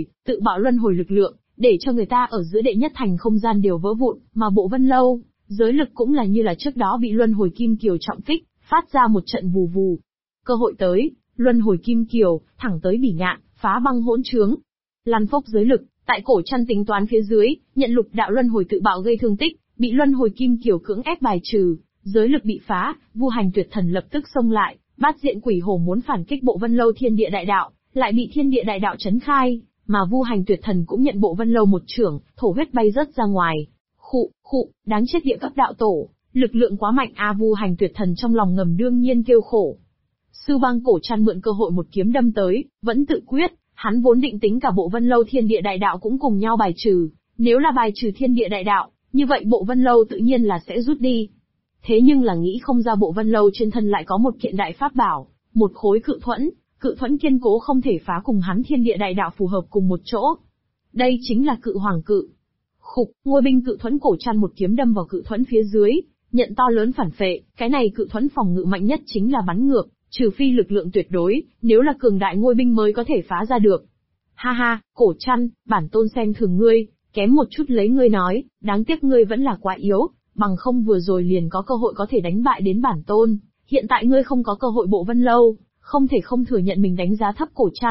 luân hồi lực lượng, để cho người ta ở giữa đệ nhất thành không gian đều vỡ vụn, mà Bộ Vân Lâu, giới lực cũng là như là trước đó bị luân hồi kim kiều trọng kích, phát ra một trận vù vù. Cơ hội tới, luân hồi kim kiều, thẳng tới Bỉ Ngạn, phá băng hỗn trướng. Lăn phốc giới lực, tại Cổ Trăn tính toán phía dưới, nhận lục đạo luân hồi tự bạo gây thương tích, bị luân hồi kim kiều cưỡng ép bài trừ, giới lực bị phá, Vu Hành Tuyệt Thần lập tức xông lại, Bát Diện Quỷ Hổ muốn phản kích Bộ Vân Lâu thiên địa đại đạo, lại bị thiên địa đại đạo trấn khai, mà Vu Hành Tuyệt Thần cũng nhận Bộ Vân Lâu một chưởng, thổ huyết bay rớt ra ngoài. Khụ, đáng chết địa cấp đạo tổ, lực lượng quá mạnh a. Vu Hành Tuyệt Thần trong lòng ngầm đương nhiên kêu khổ. Sư Bang Cổ Trăn mượn cơ hội một kiếm đâm tới, vẫn tự quyết, hắn vốn định tính cả Bộ Vân Lâu thiên địa đại đạo cũng cùng nhau bài trừ, nếu là bài trừ thiên địa đại đạo, như vậy Bộ Vân Lâu tự nhiên là sẽ rút đi. Thế nhưng là nghĩ không ra Bộ Vân Lâu trên thân lại có một kiện đại pháp bảo, một khối cự thuẫn kiên cố không thể phá cùng hắn thiên địa đại đạo phù hợp cùng một chỗ. Đây chính là Cự Hoàng cự. Ngôi binh cự thuẫn Cổ Trăn một kiếm đâm vào cự thuẫn phía dưới, nhận to lớn phản phệ, cái này cự thuẫn phòng ngự mạnh nhất chính là bắn ngược, trừ phi lực lượng tuyệt đối, nếu là cường đại ngôi binh mới có thể phá ra được. Ha ha, Cổ Trăn, bản tôn xem thường ngươi, kém một chút lấy ngươi nói, đáng tiếc ngươi vẫn là quá yếu, bằng không vừa rồi liền có cơ hội có thể đánh bại đến bản tôn, hiện tại ngươi không có cơ hội. Bộ Vân Lâu, không thể không thừa nhận mình đánh giá thấp Cổ Trăn,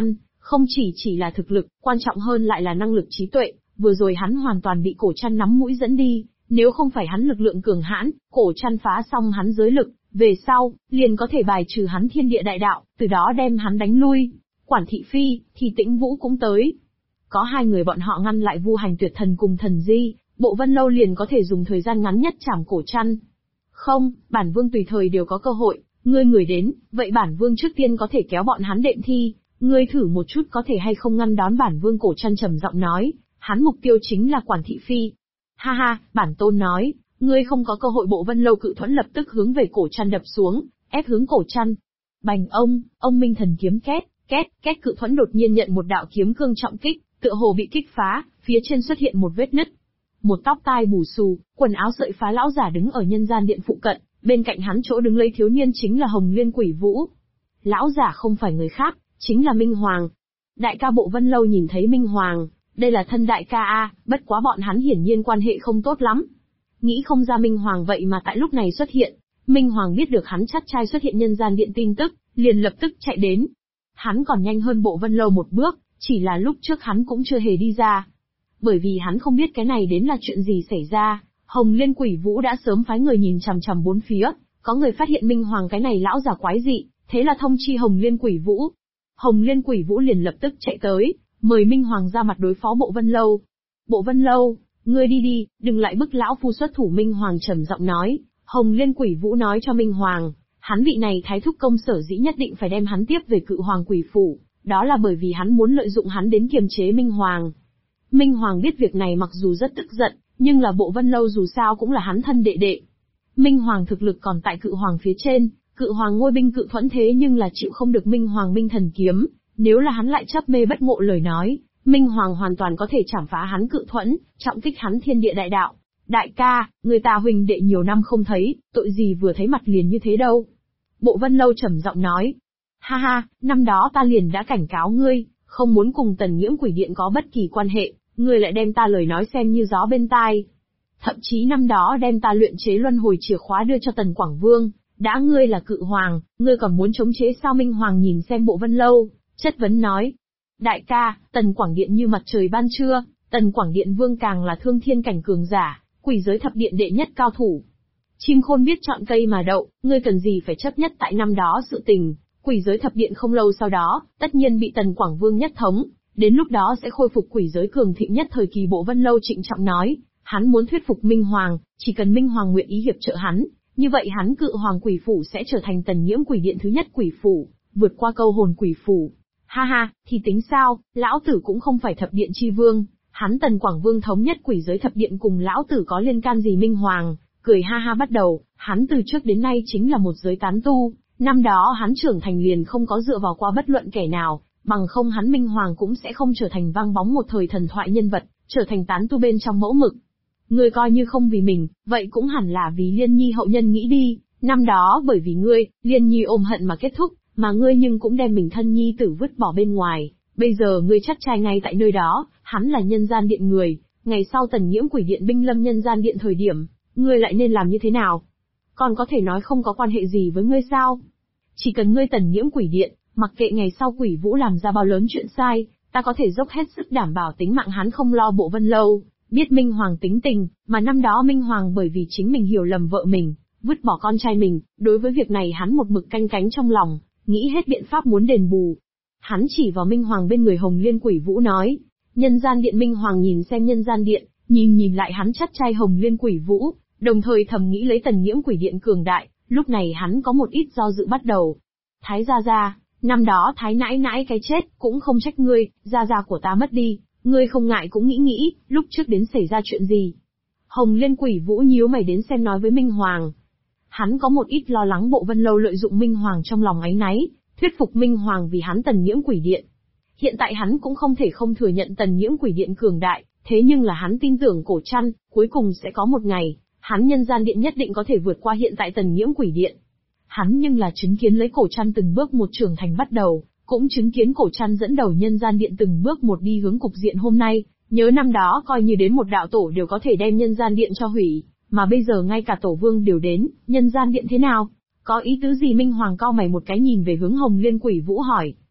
Không chỉ là thực lực, quan trọng hơn lại là năng lực trí tuệ, vừa rồi hắn hoàn toàn bị Cổ Trăn nắm mũi dẫn đi, nếu không phải hắn lực lượng cường hãn, Cổ Trăn phá xong hắn giới lực, về sau, liền có thể bài trừ hắn thiên địa đại đạo, từ đó đem hắn đánh lui. Quản thị phi, thì Tĩnh Vũ cũng tới. Có hai người bọn họ ngăn lại Vu Hành Tuyệt Thần cùng Thần Di, Bộ Vân Lâu liền có thể dùng thời gian ngắn nhất chảm Cổ Trăn. Không, bản vương tùy thời đều có cơ hội, người đến, vậy bản vương trước tiên có thể kéo bọn hắn đệm thi, ngươi thử một chút có thể hay không ngăn đón bản vương. Cổ Trăn trầm giọng nói, hắn mục tiêu chính là Quản thị phi. Ha ha, bản tôn nói, ngươi không có cơ hội. Bộ Vân Lâu cự thuẫn lập tức hướng về Cổ Trăn đập xuống, ép hướng Cổ Trăn. Bành ông Minh Thần kiếm két, cự thuẫn đột nhiên nhận một đạo kiếm cương trọng kích, tựa hồ bị kích phá, phía trên xuất hiện một vết nứt. Một tóc tai bù xù, quần áo sợi phá lão giả đứng ở nhân gian điện phụ cận, bên cạnh hắn chỗ đứng lấy thiếu niên chính là Hồng Liên Quỷ Vũ. Lão giả không phải người khác, chính là Minh Hoàng. Đại ca Bộ Vân Lâu nhìn thấy Minh Hoàng, đây là thân đại ca a, bất quá bọn hắn hiển nhiên quan hệ không tốt lắm. Nghĩ không ra Minh Hoàng vậy mà tại lúc này xuất hiện. Minh Hoàng biết được hắn chắt trai xuất hiện nhân gian điện tin tức, liền lập tức chạy đến. Hắn còn nhanh hơn Bộ Vân Lâu một bước, chỉ là lúc trước hắn cũng chưa hề đi ra. Bởi vì hắn không biết cái này đến là chuyện gì xảy ra, Hồng Liên Quỷ Vũ đã sớm phái người nhìn chằm chằm bốn phía, có người phát hiện Minh Hoàng cái này lão già quái dị, thế là thông chi Hồng Liên Quỷ Vũ. Hồng Liên Quỷ Vũ liền lập tức chạy tới, mời Minh Hoàng ra mặt đối phó Bộ Vân Lâu. Bộ Vân Lâu, ngươi đi, đừng lại bức lão phu xuất thủ. Minh Hoàng trầm giọng nói. Hồng Liên Quỷ Vũ nói cho Minh Hoàng, hắn vị này thái thúc công sở dĩ nhất định phải đem hắn tiếp về Cự Hoàng Quỷ Phủ, đó là bởi vì hắn muốn lợi dụng hắn đến kiềm chế Minh Hoàng. Minh Hoàng biết việc này mặc dù rất tức giận, nhưng là Bộ Vân Lâu dù sao cũng là hắn thân đệ đệ. Minh Hoàng thực lực còn tại Cự Hoàng phía trên, Cự Hoàng ngôi binh cự thuẫn thế nhưng là chịu không được Minh Hoàng Minh Thần kiếm, nếu là hắn lại chấp mê bất ngộ lời nói, Minh Hoàng hoàn toàn có thể chảm phá hắn cự thuẫn, trọng kích hắn thiên địa đại đạo. Đại ca, người ta huynh đệ nhiều năm không thấy, tội gì vừa thấy mặt liền như thế đâu. Bộ Vân Lâu trầm giọng nói. Ha ha, năm đó ta liền đã cảnh cáo ngươi, không muốn cùng Tần Nghiễm Quỷ Điện có bất kỳ quan hệ, ngươi lại đem ta lời nói xem như gió bên tai. Thậm chí năm đó đem ta luyện chế luân hồi chìa khóa đưa cho Tần Quảng Vương, đã ngươi là Cự Hoàng, ngươi còn muốn chống chế sao? Minh Hoàng nhìn xem Bộ Vân Lâu, chất vấn nói. Đại ca, Tần Quảng Điện như mặt trời ban trưa, Tần Quảng Điện Vương càng là thương thiên cảnh cường giả, Quỷ giới thập điện đệ nhất cao thủ. Chim khôn biết chọn cây mà đậu, ngươi cần gì phải chấp nhất tại năm đó sự tình. Quỷ giới thập điện không lâu sau đó, tất nhiên bị Tần Quảng Vương nhất thống, đến lúc đó sẽ khôi phục quỷ giới cường thịnh nhất thời kỳ. Bộ Vân Lâu trịnh trọng nói, hắn muốn thuyết phục Minh Hoàng, chỉ cần Minh Hoàng nguyện ý hiệp trợ hắn, như vậy hắn Cự Hoàng Quỷ Phủ sẽ trở thành Tần Nghiễm Quỷ Điện thứ nhất quỷ phủ, vượt qua Câu Hồn Quỷ Phủ. Ha ha, thì tính sao, lão tử cũng không phải thập điện chi vương, hắn Tần Quảng Vương thống nhất quỷ giới thập điện cùng lão tử có liên can gì? Minh Hoàng cười ha ha bắt đầu, hắn từ trước đến nay chính là một giới tán tu, năm đó hắn trưởng thành liền không có dựa vào qua bất luận kẻ nào, bằng không hắn Minh Hoàng cũng sẽ không trở thành vang bóng một thời thần thoại nhân vật, trở thành tán tu bên trong mẫu mực. Ngươi coi như không vì mình, vậy cũng hẳn là vì Liên Nhi hậu nhân nghĩ đi, năm đó bởi vì ngươi, Liên Nhi ôm hận mà kết thúc, mà ngươi nhưng cũng đem mình thân nhi tử vứt bỏ bên ngoài, bây giờ ngươi chắt trai ngay tại nơi đó, hắn là nhân gian điện người, ngày sau Tần Nghiễm Quỷ Điện binh lâm nhân gian điện thời điểm, ngươi lại nên làm như thế nào? Còn có thể nói không có quan hệ gì với ngươi sao? Chỉ cần ngươi Tần Nghiễm Quỷ Điện, mặc kệ ngày sau Quỷ Vũ làm ra bao lớn chuyện sai, ta có thể dốc hết sức đảm bảo tính mạng hắn không lo. Bộ Vân Lâu biết Minh Hoàng tính tình, mà năm đó Minh Hoàng bởi vì chính mình hiểu lầm vợ mình, vứt bỏ con trai mình, đối với việc này hắn một mực canh cánh trong lòng, nghĩ hết biện pháp muốn đền bù. Hắn chỉ vào Minh Hoàng bên người Hồng Liên Quỷ Vũ nói, nhân gian điện. Minh Hoàng nhìn xem nhân gian điện, nhìn lại hắn chắt trai Hồng Liên Quỷ Vũ, đồng thời thầm nghĩ lấy Tần Nghiễm Quỷ Điện cường đại, lúc này hắn có một ít do dự bắt đầu. Thái gia gia, năm đó Thái nãi nãi cái chết, cũng không trách ngươi, gia gia của ta mất đi, ngươi không ngại cũng nghĩ, lúc trước đến xảy ra chuyện gì. Hồng Liên Quỷ Vũ nhíu mày đến xem nói với Minh Hoàng. Hắn có một ít lo lắng Bộ Vân Lâu lợi dụng Minh Hoàng trong lòng áy náy, thuyết phục Minh Hoàng vì hắn Tần Nghiễm Quỷ Điện. Hiện tại hắn cũng không thể không thừa nhận Tần Nghiễm Quỷ Điện cường đại, thế nhưng là hắn tin tưởng Cổ Trăn, cuối cùng sẽ có một ngày, hắn nhân gian điện nhất định có thể vượt qua hiện tại Tần Nghiễm Quỷ Điện. Hắn nhưng là chứng kiến lấy Cổ Trăn từng bước một trưởng thành bắt đầu, cũng chứng kiến Cổ Trăn dẫn đầu nhân gian điện từng bước một đi hướng cục diện hôm nay, nhớ năm đó coi như đến một đạo tổ đều có thể đem nhân gian điện cho hủy, mà bây giờ ngay cả tổ vương đều đến, nhân gian điện thế nào? Có ý tứ gì? Minh Hoàng cau mày một cái nhìn về hướng Hồng Liên Quỷ Vũ hỏi.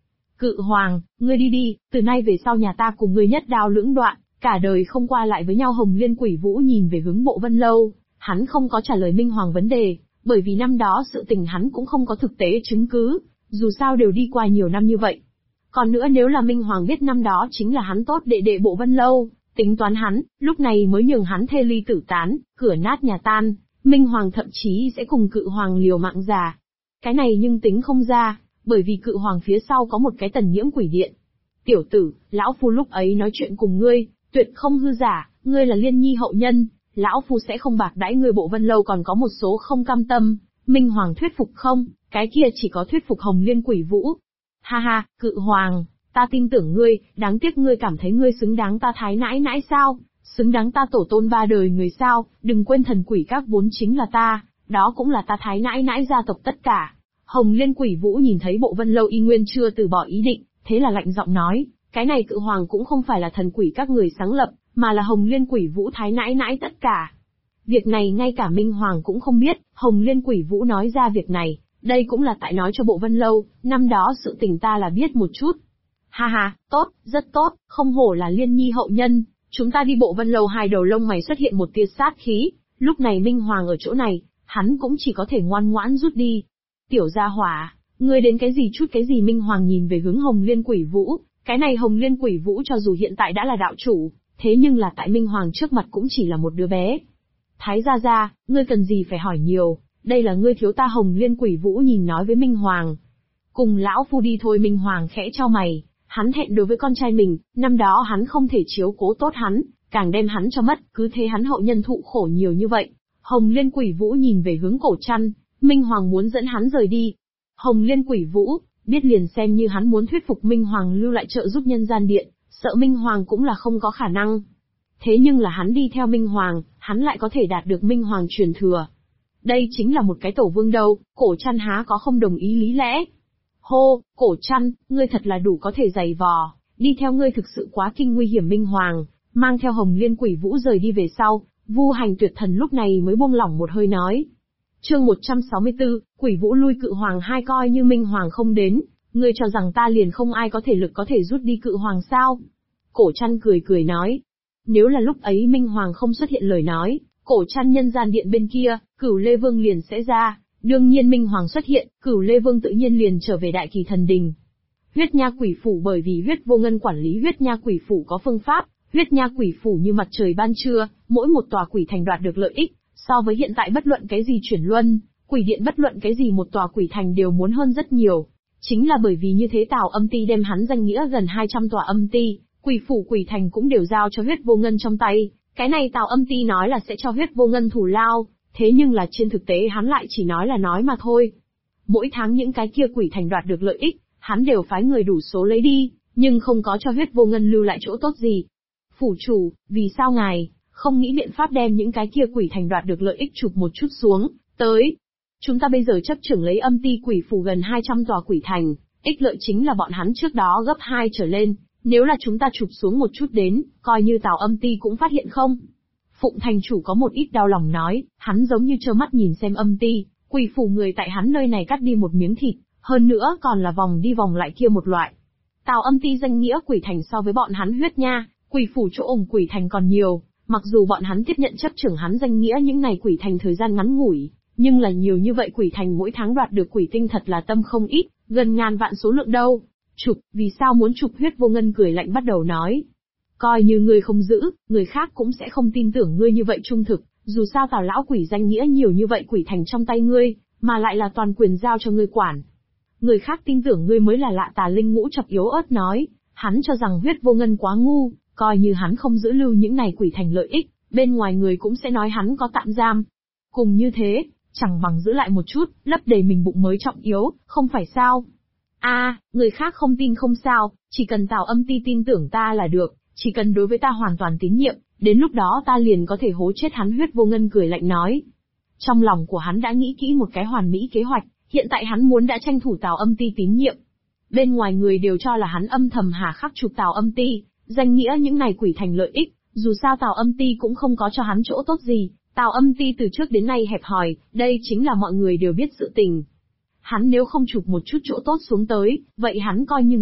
Cự Hoàng, ngươi đi đi, từ nay về sau nhà ta cùng ngươi nhất đao lưỡng đoạn, cả đời không qua lại với nhau. Hồng Liên Quỷ Vũ nhìn về hướng Bộ Vân Lâu, hắn không có trả lời Minh Hoàng vấn đề, bởi vì năm đó sự tình hắn cũng không có thực tế chứng cứ, dù sao đều đi qua nhiều năm như vậy. Còn nữa nếu là Minh Hoàng biết năm đó chính là hắn tốt đệ đệ Bộ Vân Lâu, tính toán hắn, lúc này mới nhường hắn thê ly tử tán, cửa nát nhà tan, Minh Hoàng thậm chí sẽ cùng Cự Hoàng liều mạng già. Cái này nhưng tính không ra, bởi vì Cự Hoàng phía sau có một cái Tần Nhiễm Quỷ Điện. Tiểu tử, lão phu lúc ấy nói chuyện cùng ngươi, tuyệt không hư giả, ngươi là Liên Nhi hậu nhân, lão phu sẽ không bạc đãi ngươi. Bộ Vân Lâu còn có một số không cam tâm, Minh Hoàng thuyết phục không, cái kia chỉ có thuyết phục Hồng Liên Quỷ Vũ. Ha ha, Cự Hoàng, ta tin tưởng ngươi, đáng tiếc ngươi cảm thấy ngươi xứng đáng ta thái nãi nãi sao, xứng đáng ta tổ tôn ba đời người sao, đừng quên thần quỷ các vốn chính là ta, đó cũng là ta thái nãi nãi gia tộc tất cả. Hồng Liên Quỷ Vũ nhìn thấy Bộ Vân Lâu y nguyên chưa từ bỏ ý định, thế là lạnh giọng nói, cái này Cự Hoàng cũng không phải là thần quỷ các người sáng lập, mà là Hồng Liên Quỷ Vũ thái nãi nãi tất cả. Việc này ngay cả Minh Hoàng cũng không biết, Hồng Liên Quỷ Vũ nói ra việc này, đây cũng là tại nói cho Bộ Vân Lâu, năm đó sự tình ta là biết một chút. Ha ha, tốt, rất tốt, không hổ là Liên Nhi hậu nhân, chúng ta đi. Bộ Vân Lâu hai đầu lông mày xuất hiện một tia sát khí, lúc này Minh Hoàng ở chỗ này, hắn cũng chỉ có thể ngoan ngoãn rút đi. Tiểu gia hỏa, ngươi đến cái gì chút cái gì? Minh Hoàng nhìn về hướng Hồng Liên Quỷ Vũ, cái này Hồng Liên Quỷ Vũ cho dù hiện tại đã là đạo chủ, thế nhưng là tại Minh Hoàng trước mặt cũng chỉ là một đứa bé. Thái gia gia, ngươi cần gì phải hỏi nhiều, đây là ngươi thiếu ta. Hồng Liên Quỷ Vũ nhìn nói với Minh Hoàng. Cùng lão phu đi thôi. Minh Hoàng khẽ chau mày, hắn thẹn đối với con trai mình, năm đó hắn không thể chiếu cố tốt hắn, càng đem hắn cho mất, cứ thế hắn hậu nhân thụ khổ nhiều như vậy. Hồng Liên Quỷ Vũ nhìn về hướng Cổ Trăn, Minh Hoàng muốn dẫn hắn rời đi. Hồng Liên Quỷ Vũ, biết liền xem như hắn muốn thuyết phục Minh Hoàng lưu lại trợ giúp Nhân Gian Điện, sợ Minh Hoàng cũng là không có khả năng. Thế nhưng là hắn đi theo Minh Hoàng, hắn lại có thể đạt được Minh Hoàng truyền thừa. Đây chính là một cái tổ vương đâu, Cổ Trăn há có không đồng ý lý lẽ. Hô, Cổ Trăn, ngươi thật là đủ có thể giày vò, đi theo ngươi thực sự quá kinh nguy hiểm. Minh Hoàng mang theo Hồng Liên Quỷ Vũ rời đi về sau, Vu Hành Tuyệt Thần lúc này mới buông lỏng một hơi nói. Chương 164, Quỷ Vũ lui Cự Hoàng hai. Coi như Minh Hoàng không đến, ngươi cho rằng ta liền không ai có thể lực có thể rút đi Cự Hoàng sao? Cổ Trăn cười cười nói. Nếu là lúc ấy Minh Hoàng không xuất hiện lời nói, Cổ Trăn Nhân Gian Điện bên kia, Cửu Lê Vương liền sẽ ra. Đương nhiên Minh Hoàng xuất hiện, Cửu Lê Vương tự nhiên liền trở về Đại Kỳ Thần Đình. Huyết Nha Quỷ Phủ, bởi vì Huyết Vô Ngân quản lý Huyết Nha Quỷ Phủ có phương pháp, Huyết Nha Quỷ Phủ như mặt trời ban trưa, mỗi một tòa quỷ thành đoạt được lợi ích, so với hiện tại bất luận cái gì chuyển luân, quỷ điện bất luận cái gì một tòa quỷ thành đều muốn hơn rất nhiều. Chính là bởi vì như thế Tào Âm Ti đem hắn danh nghĩa gần 200 tòa âm ti, quỷ phủ quỷ thành cũng đều giao cho Huyết Vô Ngân trong tay. Cái này Tào Âm Ti nói là sẽ cho Huyết Vô Ngân thù lao, thế nhưng là trên thực tế hắn lại chỉ nói là nói mà thôi. Mỗi tháng những cái kia quỷ thành đoạt được lợi ích, hắn đều phái người đủ số lấy đi, nhưng không có cho Huyết Vô Ngân lưu lại chỗ tốt gì. Phủ chủ, vì sao ngài không nghĩ biện pháp đem những cái kia quỷ thành đoạt được lợi ích chụp một chút xuống, tới? Chúng ta bây giờ chấp trưởng lấy âm ti quỷ phủ gần 200 tòa quỷ thành, ích lợi chính là bọn hắn trước đó gấp 2 trở lên, nếu là chúng ta chụp xuống một chút đến, coi như Tào Âm Ti cũng phát hiện không? Phụng thành chủ có một ít đau lòng nói, hắn giống như trơ mắt nhìn xem âm ti, quỷ phủ người tại hắn nơi này cắt đi một miếng thịt, hơn nữa còn là vòng đi vòng lại kia một loại. Tào Âm Ti danh nghĩa quỷ thành so với bọn hắn Huyết Nha, quỷ phủ chỗ ủng quỷ thành còn nhiều, mặc dù bọn hắn tiếp nhận chấp trưởng hắn danh nghĩa những này quỷ thành thời gian ngắn ngủi, nhưng là nhiều như vậy quỷ thành mỗi tháng đoạt được quỷ tinh thật là tâm không ít, gần ngàn vạn số lượng đâu. Chụp, vì sao muốn chụp? Huyết Vô Ngân cười lạnh bắt đầu nói. Coi như ngươi không giữ, người khác cũng sẽ không tin tưởng ngươi như vậy trung thực, dù sao Tào lão quỷ danh nghĩa nhiều như vậy quỷ thành trong tay ngươi, mà lại là toàn quyền giao cho ngươi quản. Người khác tin tưởng ngươi mới là lạ. Tà Linh Ngũ Chập yếu ớt nói, hắn cho rằng Huyết Vô Ngân quá ngu, coi như hắn không giữ lưu những này quỷ thành lợi ích, bên ngoài người cũng sẽ nói hắn có tạm giam. Cùng như thế, chẳng bằng giữ lại một chút, lấp đầy mình bụng mới trọng yếu, không phải sao? Người khác không tin không sao, chỉ cần Tào Âm Ti tin tưởng ta là được, chỉ cần đối với ta hoàn toàn tín nhiệm, đến lúc đó ta liền có thể hố chết hắn. Huyết Vô Ngân cười lạnh nói. Trong lòng của hắn đã nghĩ kỹ một cái hoàn mỹ kế hoạch, hiện tại hắn muốn đã tranh thủ Tào Âm Ti tín nhiệm. Bên ngoài người đều cho là hắn âm thầm hà khắc chụp Tào Âm Ti, danh nghĩa những này quỷ thành lợi ích, dù sao Tào Âm Ti cũng không có cho hắn chỗ tốt gì, Tào Âm Ti từ trước đến nay hẹp hòi, đây chính là mọi người đều biết sự tình. Hắn nếu không chụp một chút chỗ tốt xuống tới, vậy hắn coi như ngốc,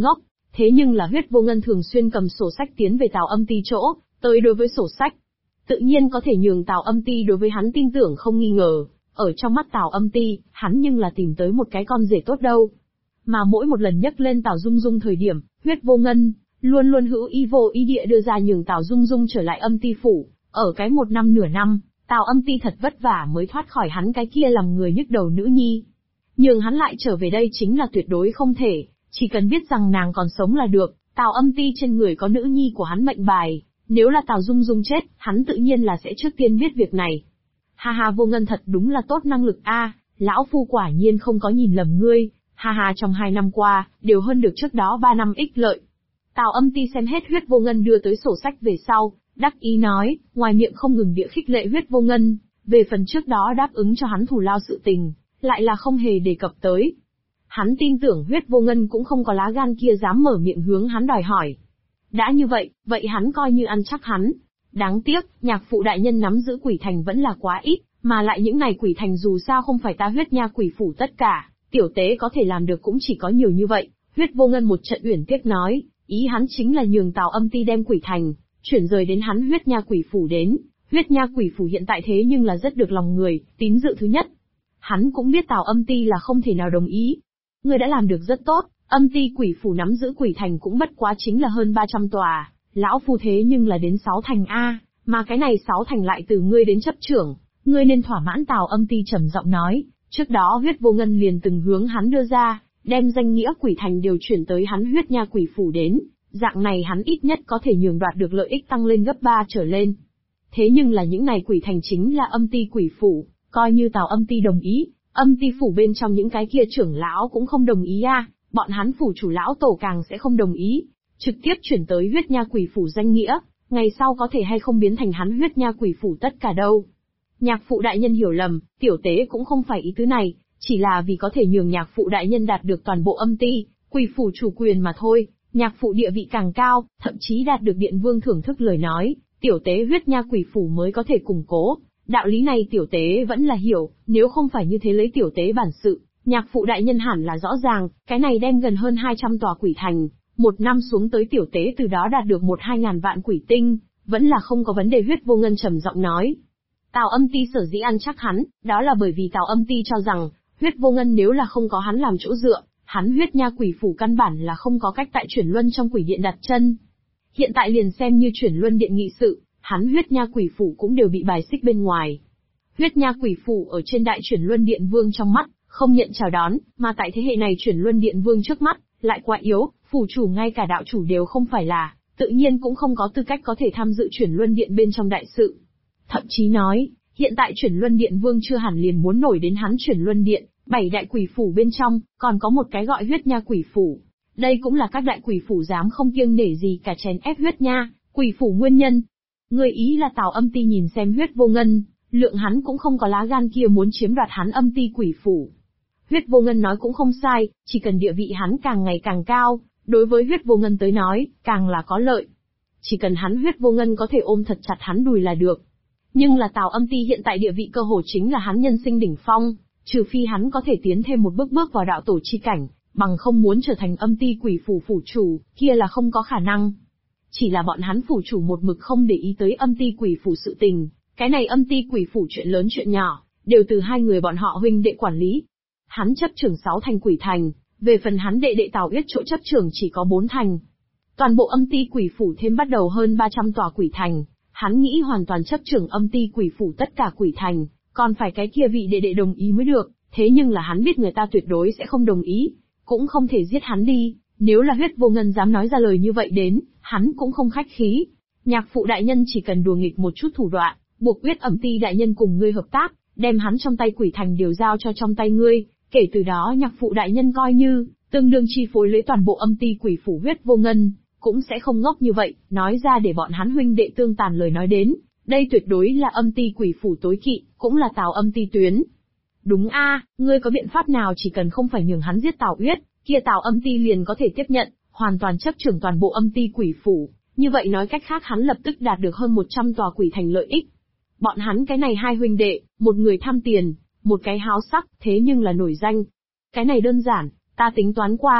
Thế nhưng là Huyết Vô Ngân thường xuyên cầm sổ sách tiến về Tào Âm Ti chỗ, tới đối với sổ sách. Tự nhiên có thể nhường Tào Âm Ti đối với hắn tin tưởng không nghi ngờ. Ở trong mắt Tào Âm Ti, hắn nhưng là tìm tới một cái con rể tốt đâu. Mà mỗi một lần nhắc lên Tào Dung Dung thời điểm, Huyết Vô Ngân luôn luôn hữu ý vô ý địa đưa ra nhường Tào Dung Dung trở lại Âm Ti phủ. Ở cái một năm nửa năm, Tào Âm Ti thật vất vả mới thoát khỏi hắn cái kia làm người nhức đầu nữ nhi. Nhưng hắn lại trở về đây chính là tuyệt đối không thể, chỉ cần biết rằng nàng còn sống là được. Tào Âm Ti trên người có nữ nhi của hắn mệnh bài, nếu là Tào Dung Dung chết, hắn tự nhiên là sẽ trước tiên biết việc này. Ha ha, Vô Ngân thật đúng là tốt năng lực a, lão phu quả nhiên không có nhìn lầm ngươi, ha ha, trong 2 năm qua, đều hơn được trước đó 3 năm ích lợi. Tào Âm Ti xem hết Huyết Vô Ngân đưa tới sổ sách về sau, đắc ý nói, ngoài miệng không ngừng địa khích lệ Huyết Vô Ngân, về phần trước đó đáp ứng cho hắn thù lao sự tình, lại là không hề đề cập tới. Hắn tin tưởng Huyết Vô Ngân cũng không có lá gan kia dám mở miệng hướng hắn đòi hỏi. Đã như vậy, vậy hắn coi như ăn chắc hắn. Đáng tiếc, nhạc phụ đại nhân nắm giữ quỷ thành vẫn là quá ít, mà lại những này quỷ thành dù sao không phải ta Huyết Nha quỷ phủ tất cả, tiểu tế có thể làm được cũng chỉ có nhiều như vậy. Huyết Vô Ngân một trận uyển tiếc nói, ý hắn chính là nhường Tào Âm Ti đem quỷ thành chuyển rời đến hắn Huyết Nha quỷ phủ đến. Huyết Nha quỷ phủ hiện tại thế nhưng là rất được lòng người, tín dự thứ nhất. Hắn cũng biết Tào Âm Ti là không thể nào đồng ý. Ngươi đã làm được rất tốt, Âm Ti quỷ phủ nắm giữ quỷ thành cũng bất quá chính là hơn 300 tòa, lão phu thế nhưng là đến 6 thành a, mà cái này 6 thành lại từ ngươi đến chấp trưởng, ngươi nên thỏa mãn. Tào Âm Ti trầm giọng nói, trước đó Huyết Vô Ngân liền từng hướng hắn đưa ra, đem danh nghĩa quỷ thành đều chuyển tới hắn Huyết Nha quỷ phủ đến, dạng này hắn ít nhất có thể nhường đoạt được lợi ích tăng lên gấp 3 trở lên. Thế nhưng là những này quỷ thành chính là Âm Ti quỷ phủ, coi như Tào Âm Ti đồng ý, Âm Ti phủ bên trong những cái kia trưởng lão cũng không đồng ý a, bọn hắn phủ chủ lão tổ càng sẽ không đồng ý, trực tiếp chuyển tới Huyết Nha quỷ phủ danh nghĩa, ngày sau có thể hay không biến thành hắn Huyết Nha quỷ phủ tất cả đâu. Nhạc phụ đại nhân hiểu lầm, tiểu tế cũng không phải ý tứ này, chỉ là vì có thể nhường nhạc phụ đại nhân đạt được toàn bộ Âm Ti quỷ phủ chủ quyền mà thôi. Nhạc phụ địa vị càng cao, thậm chí đạt được điện vương thưởng thức lời nói, tiểu tế Huyết Nha quỷ phủ mới có thể củng cố. Đạo lý này tiểu tế vẫn là hiểu, nếu không phải như thế lấy tiểu tế bản sự, nhạc phụ đại nhân hẳn là rõ ràng, cái này đem gần hơn 200 tòa quỷ thành, một năm xuống tới tiểu tế từ đó đạt được 1-2 ngàn vạn quỷ tinh, vẫn là không có vấn đề. Huyết Vô Ngân trầm giọng nói. Tào Âm Ti sở dĩ ăn chắc hắn, đó là bởi vì Tào Âm Ti cho rằng, Huyết Vô Ngân nếu là không có hắn làm chỗ dựa, hắn Huyết Nha quỷ phủ căn bản là không có cách tại chuyển luân trong quỷ điện đặt chân. Hiện tại liền xem như chuyển luân điện nghị sự, hắn Huyết Nha quỷ phủ cũng đều bị bài xích bên ngoài. Huyết Nha quỷ phủ ở trên đại chuyển luân điện vương trong mắt, không nhận chào đón, mà tại thế hệ này chuyển luân điện vương trước mắt, lại quá yếu, phủ chủ ngay cả đạo chủ đều không phải là, tự nhiên cũng không có tư cách có thể tham dự chuyển luân điện bên trong đại sự. Thậm chí nói, hiện tại chuyển luân điện vương chưa hẳn liền muốn nổi đến hắn chuyển luân điện, 7 đại quỷ phủ bên trong, còn có một cái gọi Huyết Nha quỷ phủ. Đây cũng là các đại quỷ phủ dám không kiêng nể gì cả chèn ép Huyết Nha quỷ phủ nguyên nhân. Người ý là Tào Âm Ti nhìn xem Huyết Vô Ngân, lượng hắn cũng không có lá gan kia muốn chiếm đoạt hắn Âm Ti quỷ phủ. Huyết Vô Ngân nói cũng không sai, chỉ cần địa vị hắn càng ngày càng cao, đối với Huyết Vô Ngân tới nói, càng là có lợi. Chỉ cần hắn Huyết Vô Ngân có thể ôm thật chặt hắn đùi là được. Nhưng là Tào Âm Ti hiện tại địa vị cơ hồ chính là hắn nhân sinh đỉnh phong, trừ phi hắn có thể tiến thêm một bước vào đạo tổ chi cảnh, bằng không muốn trở thành Âm Ti quỷ phủ phủ chủ, kia là không có khả năng. Chỉ là bọn hắn phủ chủ một mực không để ý tới Âm Ti quỷ phủ sự tình, cái này Âm Ti quỷ phủ chuyện lớn chuyện nhỏ, đều từ hai người bọn họ huynh đệ quản lý. Hắn chấp trưởng 6 thành quỷ thành, về phần hắn đệ đệ Tào Uyết chỗ chấp trưởng chỉ có 4 thành. Toàn bộ Âm Ti quỷ phủ thêm bắt đầu hơn 300 tòa quỷ thành, hắn nghĩ hoàn toàn chấp trưởng Âm Ti quỷ phủ tất cả quỷ thành, còn phải cái kia vị đệ đệ đồng ý mới được, thế nhưng là hắn biết người ta tuyệt đối sẽ không đồng ý, cũng không thể giết hắn đi, nếu là Huyết Vô Ngân dám nói ra lời như vậy đến, hắn cũng không khách khí. Nhạc phụ đại nhân chỉ cần đùa nghịch một chút thủ đoạn, buộc Uyết Âm Ti đại nhân cùng ngươi hợp tác, đem hắn trong tay quỷ thành đều giao cho trong tay ngươi, kể từ đó nhạc phụ đại nhân coi như tương đương chi phối lấy toàn bộ Âm Ti quỷ phủ. Huyết Vô Ngân cũng sẽ không ngốc như vậy, nói ra để bọn hắn huynh đệ tương tàn lời nói đến, đây tuyệt đối là Âm Ti quỷ phủ tối kỵ, cũng là Tào Âm Ti tuyến. Đúng a, ngươi có biện pháp nào chỉ cần không phải nhường hắn giết Tào Uyết, kia Tào Âm Ti liền có thể tiếp nhận, hoàn toàn chấp trưởng toàn bộ Âm Ti quỷ phủ, như vậy nói cách khác hắn lập tức đạt được hơn 100 tòa quỷ thành lợi ích. Bọn hắn cái này hai huynh đệ, một người tham tiền, một cái háo sắc, thế nhưng là nổi danh. Cái này đơn giản, ta tính toán qua.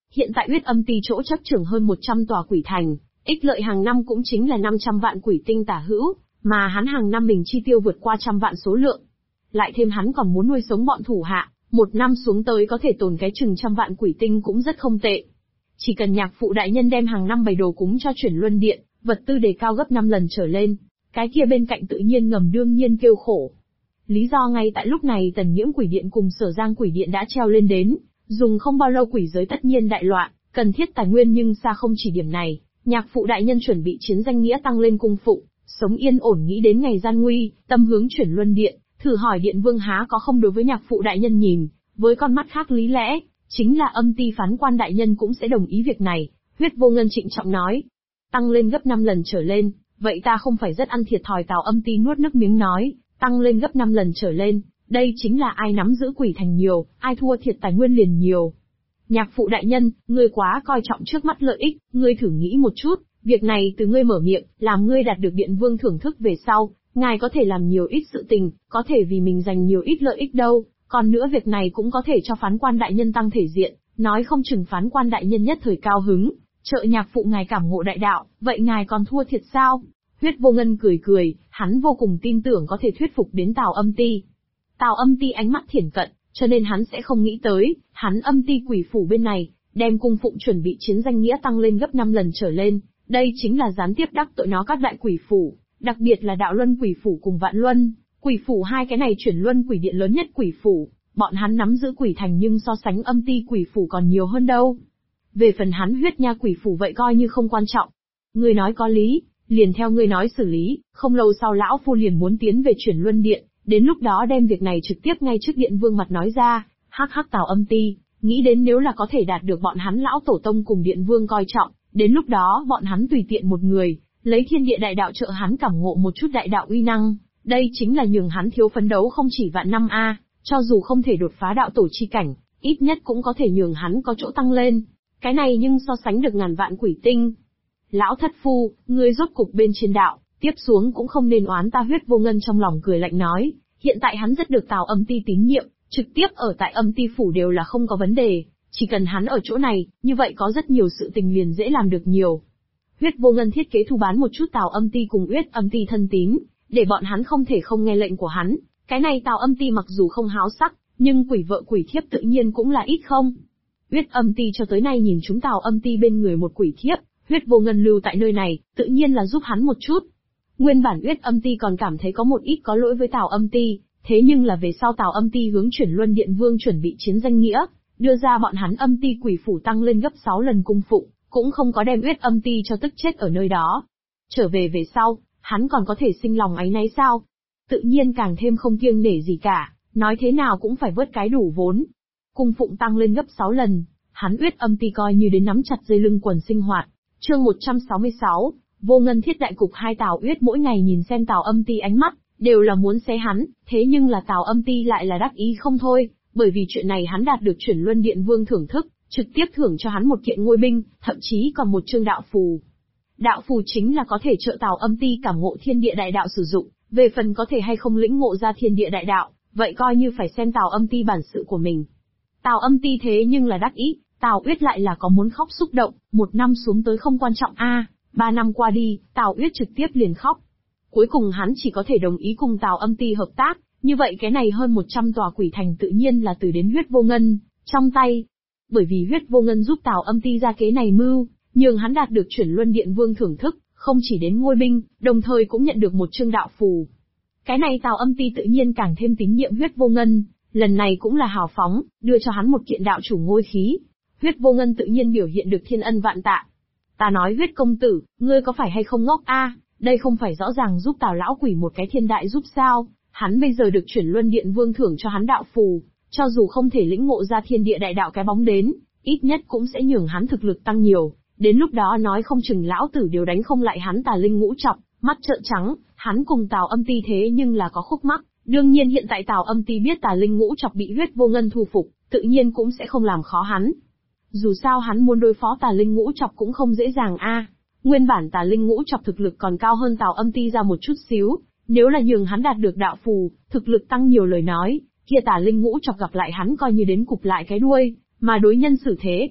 Hiện tại Uyết Âm Ti chỗ chấp trưởng hơn 100 tòa quỷ thành, ích lợi hàng năm cũng chính là 500 vạn quỷ tinh tả hữu, mà hắn hàng năm mình chi tiêu vượt qua 100 vạn số lượng. Lại thêm hắn còn muốn nuôi sống bọn thủ hạ, một năm xuống tới có thể tồn cái chừng 100 vạn quỷ tinh cũng rất không tệ. Chỉ cần nhạc phụ đại nhân đem hàng năm bày đồ cúng cho chuyển luân điện, vật tư đề cao gấp 5 lần trở lên, cái kia bên cạnh tự nhiên ngầm đương nhiên kêu khổ. Lý do ngay tại lúc này Tần Nhiễm quỷ điện cùng Sở Giang quỷ điện đã treo lên đến, dùng không bao lâu quỷ giới tất nhiên đại loạn, cần thiết tài nguyên nhưng xa không chỉ điểm này, nhạc phụ đại nhân chuẩn bị chiến danh nghĩa tăng lên cung phụng, sống yên ổn nghĩ đến ngày gian nguy, tâm hướng chuyển luân điện, thử hỏi điện vương há có không đối với nhạc phụ đại nhân nhìn, với con mắt khác lý lẽ, chính là Âm Ti phán quan đại nhân cũng sẽ đồng ý việc này, Huyết Vô Ngân trịnh trọng nói. Tăng lên gấp 5 lần trở lên, vậy ta không phải rất ăn thiệt thòi Tào Âm Ti nuốt nước miếng nói, tăng lên gấp 5 lần trở lên, đây chính là ai nắm giữ quỷ thành nhiều, ai thua thiệt tài nguyên liền nhiều. Nhạc phụ đại nhân, ngươi quá coi trọng trước mắt lợi ích, ngươi thử nghĩ một chút, việc này từ ngươi mở miệng, làm ngươi đạt được điện vương thưởng thức về sau, ngài có thể làm nhiều ít sự tình, có thể vì mình giành nhiều ít lợi ích đâu, còn nữa việc này cũng có thể cho phán quan đại nhân tăng thể diện, nói không chừng phán quan đại nhân nhất thời cao hứng, trợ nhạc phụ ngài cảm ngộ đại đạo, vậy ngài còn thua thiệt sao? Huyết Vô Ngân cười cười, hắn vô cùng tin tưởng có thể thuyết phục đến Tào Âm Ti. Tào Âm Ti ánh mắt thiển cận, cho nên hắn sẽ không nghĩ tới, hắn Âm Ti quỷ phủ bên này, đem cung phụng chuẩn bị chiến danh nghĩa tăng lên gấp 5 lần trở lên, đây chính là gián tiếp đắc tội nó các đại quỷ phủ, đặc biệt là Đạo Luân quỷ phủ cùng Vạn Luân, quỷ phủ hai cái này chuyển luân quỷ điện lớn nhất quỷ phủ, bọn hắn nắm giữ quỷ thành nhưng so sánh Âm Ti quỷ phủ còn nhiều hơn đâu. Về phần hắn Huyết Nha quỷ phủ vậy coi như không quan trọng. Ngươi nói có lý, liền theo ngươi nói xử lý, không lâu sau lão phu liền muốn tiến về chuyển luân điện, đến lúc đó đem việc này trực tiếp ngay trước điện vương mặt nói ra. Hắc hắc Tào Âm Ti, nghĩ đến nếu là có thể đạt được bọn hắn lão tổ tông cùng điện vương coi trọng, đến lúc đó bọn hắn tùy tiện một người, lấy thiên địa đại đạo trợ hắn cảm ngộ một chút đại đạo uy năng, đây chính là nhường hắn thiếu phấn đấu không chỉ vạn năm cho dù không thể đột phá đạo tổ chi cảnh, ít nhất cũng có thể nhường hắn có chỗ tăng lên. Cái này nhưng so sánh được ngàn vạn quỷ tinh. Lão thất phu, ngươi rốt cục bên trên đạo, tiếp xuống cũng không nên oán ta. Huyết Vô Ngân trong lòng cười lạnh nói, hiện tại hắn rất được Tào Âm Ti tín nhiệm, trực tiếp ở tại Âm Ti phủ đều là không có vấn đề, chỉ cần hắn ở chỗ này, như vậy có rất nhiều sự tình liền dễ làm được nhiều. Huyết Vô Ngân thiết kế thu bán một chút Tào Âm Ti cùng Uyết Âm Ti thân tín, để bọn hắn không thể không nghe lệnh của hắn. Cái này Tào Âm Ti mặc dù không háo sắc, nhưng quỷ vợ quỷ thiếp tự nhiên cũng là ít không. Uyết Âm Ti cho tới nay nhìn chúng Tào Âm Ti bên người một quỷ thiếp, Huyết Vô Ngân lưu tại nơi này, tự nhiên là giúp hắn một chút. Nguyên bản Uyết Âm Ti còn cảm thấy có một ít có lỗi với Tào Âm Ti, thế nhưng là về sau Tào Âm Ti hướng chuyển luân điện vương chuẩn bị chiến danh nghĩa, đưa ra bọn hắn Âm Ti quỷ phủ tăng lên gấp 6 lần cung phụng, cũng không có đem Uyết Âm Ti cho tức chết ở nơi đó. Trở về về sau, hắn còn có thể sinh lòng áy náy sao? Tự nhiên càng thêm không kiêng nể gì cả, nói thế nào cũng phải vớt cái đủ vốn. Cung phụng tăng lên gấp 6 lần, hắn Uyết Âm Ti coi như đến nắm chặt dây lưng quần sinh hoạt. Chương 166, Vô Ngân thiết đại cục. Hai Tào Uyết mỗi ngày nhìn xem Tào Âm Ti ánh mắt, đều là muốn xé hắn, thế nhưng là Tào Âm Ti lại là đắc ý không thôi, bởi vì chuyện này hắn đạt được chuyển luân điện vương thưởng thức, trực tiếp thưởng cho hắn một kiện ngôi binh, thậm chí còn một chương đạo phù. Đạo phù chính là có thể trợ Tào Âm Ti cảm ngộ thiên địa đại đạo sử dụng, về phần có thể hay không lĩnh ngộ ra thiên địa đại đạo, vậy coi như phải xem Tào Âm Ti bản sự của mình. Tào Âm Ti thế nhưng là đắc ý, Tào Uyết lại là có muốn khóc xúc động, một năm xuống tới không quan trọng 3 năm qua đi, Tào Uyết trực tiếp liền khóc. Cuối cùng hắn chỉ có thể đồng ý cùng Tào Âm Ti hợp tác, như vậy cái này hơn 100 tòa quỷ thành tự nhiên là từ đến Huyết Vô Ngân trong tay. Bởi vì Huyết Vô Ngân giúp Tào Âm Ti ra kế này mưu, nhường hắn đạt được chuyển luân điện vương thưởng thức, không chỉ đến ngôi binh, đồng thời cũng nhận được một chương đạo phù. Cái này Tào Âm Ti tự nhiên càng thêm tín nhiệm Huyết Vô Ngân, lần này cũng là hào phóng, đưa cho hắn một kiện đạo chủ ngôi khí. Huyết Vô Ngân tự nhiên biểu hiện được thiên ân vạn tạ. Ta nói Huyết công tử, ngươi có phải hay không ngốc đây không phải rõ ràng giúp Tào lão quỷ một cái thiên đại giúp sao? Hắn bây giờ được chuyển luân điện vương thưởng cho hắn đạo phù, cho dù không thể lĩnh ngộ ra thiên địa đại đạo cái bóng đến, ít nhất cũng sẽ nhường hắn thực lực tăng nhiều. Đến lúc đó nói không chừng lão tử đều đánh không lại hắn Tà Linh ngũ trọc, mắt trợn trắng. Hắn cùng Tào Âm Ti thế nhưng là có khúc mắc. Đương nhiên hiện tại Tào Âm Ti biết Tà Linh ngũ trọc bị Huyết Vô Ngân thu phục, tự nhiên cũng sẽ không làm khó hắn. Dù sao hắn muốn đối phó Tà Linh ngũ trọc cũng không dễ dàng Nguyên bản Tà Linh ngũ trọc thực lực còn cao hơn Tào Âm Ti ra một chút xíu, nếu là nhường hắn đạt được đạo phù, thực lực tăng nhiều lời nói, kia Tà Linh ngũ trọc gặp lại hắn coi như đến cụp lại cái đuôi, mà đối nhân xử thế.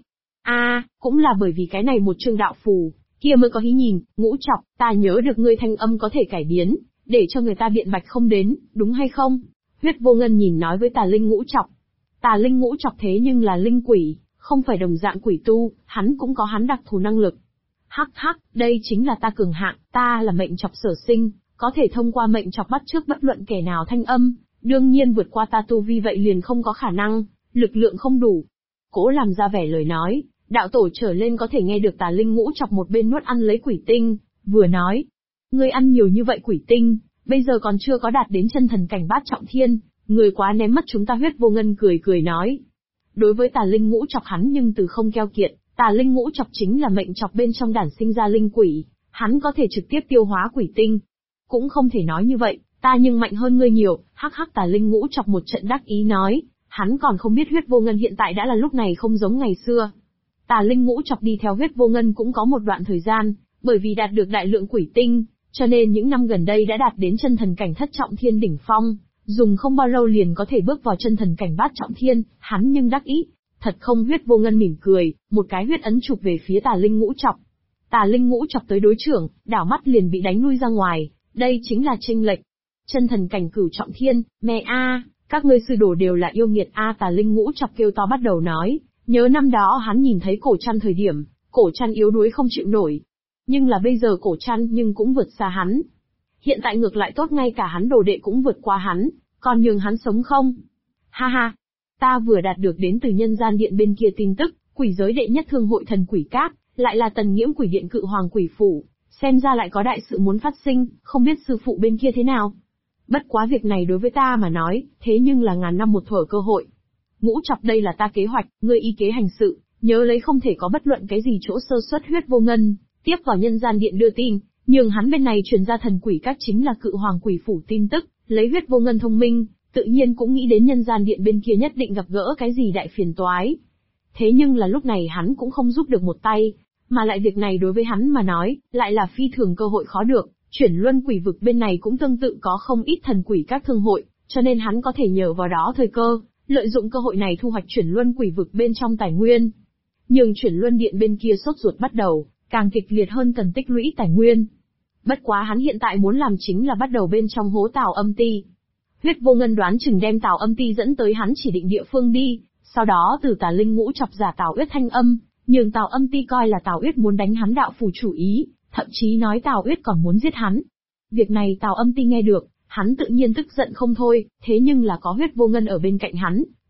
Cũng là bởi vì cái này một chương đạo phù, kia mới có hí nhìn, Ngũ Trọc, ta nhớ được ngươi thanh âm có thể cải biến, để cho người ta biện bạch không đến, đúng hay không? Huyết Vô Ngân nhìn nói với Tà Linh Ngũ Trọc. Tà Linh Ngũ Trọc thế nhưng là linh quỷ, không phải đồng dạng quỷ tu, hắn cũng có hắn đặc thù năng lực. Hắc hắc, đây chính là ta cường hạng, ta là mệnh trọc sở sinh, có thể thông qua mệnh trọc bắt chước bất luận kẻ nào thanh âm, đương nhiên vượt qua ta tu vi vậy liền không có khả năng, lực lượng không đủ. Cố làm ra vẻ lời nói, đạo tổ trở lên có thể nghe được Tà Linh Ngũ Trọc một bên nuốt ăn lấy quỷ tinh, vừa nói. Ngươi ăn nhiều như vậy quỷ tinh, bây giờ còn chưa có đạt đến chân thần cảnh bát trọng thiên, người quá ném mất chúng ta. Huyết Vô Ngân cười cười nói. Đối với Tà Linh Ngũ Trọc hắn nhưng từ không keo kiệt, Tà Linh Ngũ Trọc chính là mệnh trọc bên trong đản sinh ra linh quỷ, hắn có thể trực tiếp tiêu hóa quỷ tinh. Cũng không thể nói như vậy, ta nhưng mạnh hơn ngươi nhiều, hắc hắc. Tà Linh Ngũ Trọc một trận đắc ý nói, hắn còn không biết Huyết Vô Ngân hiện tại đã là lúc này không giống ngày xưa. Tà Linh Ngũ Trọc đi theo Huyết Vô Ngân cũng có một đoạn thời gian, bởi vì đạt được đại lượng quỷ tinh, cho nên những năm gần đây đã đạt đến chân thần cảnh thất trọng thiên đỉnh phong, dùng không bao lâu liền có thể bước vào chân thần cảnh bát trọng thiên, hắn nhưng đắc ý. Thật không? Huyết Vô Ngân mỉm cười, một cái huyết ấn chụp về phía Tà Linh Ngũ Trọc. Tà Linh Ngũ Trọc tới đối trưởng, đảo mắt liền bị đánh lui ra ngoài, đây chính là chênh lệch. Chân thần cảnh cửu trọng thiên, mẹ các ngươi sư đồ đều là yêu nghiệt Tà Linh Ngũ Trọc kêu to bắt đầu nói, nhớ năm đó hắn nhìn thấy Cổ Trăn thời điểm, Cổ Trăn yếu đuối không chịu nổi. Nhưng là bây giờ Cổ Trăn nhưng cũng vượt xa hắn. Hiện tại ngược lại tốt, ngay cả hắn đồ đệ cũng vượt qua hắn, còn nhường hắn sống không? Ha ha! Ta vừa đạt được đến từ nhân gian điện bên kia tin tức, quỷ giới đệ nhất thương hội thần quỷ các, lại là Tần Nghiễm quỷ điện cự hoàng quỷ phủ, xem ra lại có đại sự muốn phát sinh, không biết sư phụ bên kia thế nào. Bất quá việc này đối với ta mà nói, thế nhưng là ngàn năm một thuở cơ hội. Ngũ Trọc, đây là ta kế hoạch, ngươi y kế hành sự, nhớ lấy không thể có bất luận cái gì chỗ sơ suất. Huyết Vô Ngân tiếp vào nhân gian điện đưa tin, nhường hắn bên này truyền ra thần quỷ các chính là cự hoàng quỷ phủ tin tức, lấy Huyết Vô Ngân thông minh, tự nhiên cũng nghĩ đến nhân gian điện bên kia nhất định gặp gỡ cái gì đại phiền toái. Thế nhưng là lúc này hắn cũng không giúp được một tay, mà lại việc này đối với hắn mà nói, lại là phi thường cơ hội khó được. Chuyển luân quỷ vực bên này cũng tương tự có không ít thần quỷ các thương hội, cho nên hắn có thể nhờ vào đó thời cơ, lợi dụng cơ hội này thu hoạch chuyển luân quỷ vực bên trong tài nguyên. Nhưng chuyển luân điện bên kia sốt ruột bắt đầu, càng kịch liệt hơn, cần tích lũy tài nguyên. Bất quá hắn hiện tại muốn làm chính là bắt đầu bên trong hố Tào Âm Ti. Huyết Vô Ngân đoán chừng đem Tào Âm Ti dẫn tới hắn chỉ định địa phương đi, sau đó từ Tà Linh Ngũ Trọc giả Tào Uyết thanh âm, nhường Tào Âm Ti coi là Tào Uyết muốn đánh hắn đạo phù chủ ý, thậm chí nói Tào Uyết còn muốn giết hắn. Việc này Tào Âm Ti nghe được, hắn tự nhiên tức giận không thôi, thế nhưng là có Huyết Vô Ngân ở bên cạnh hắn,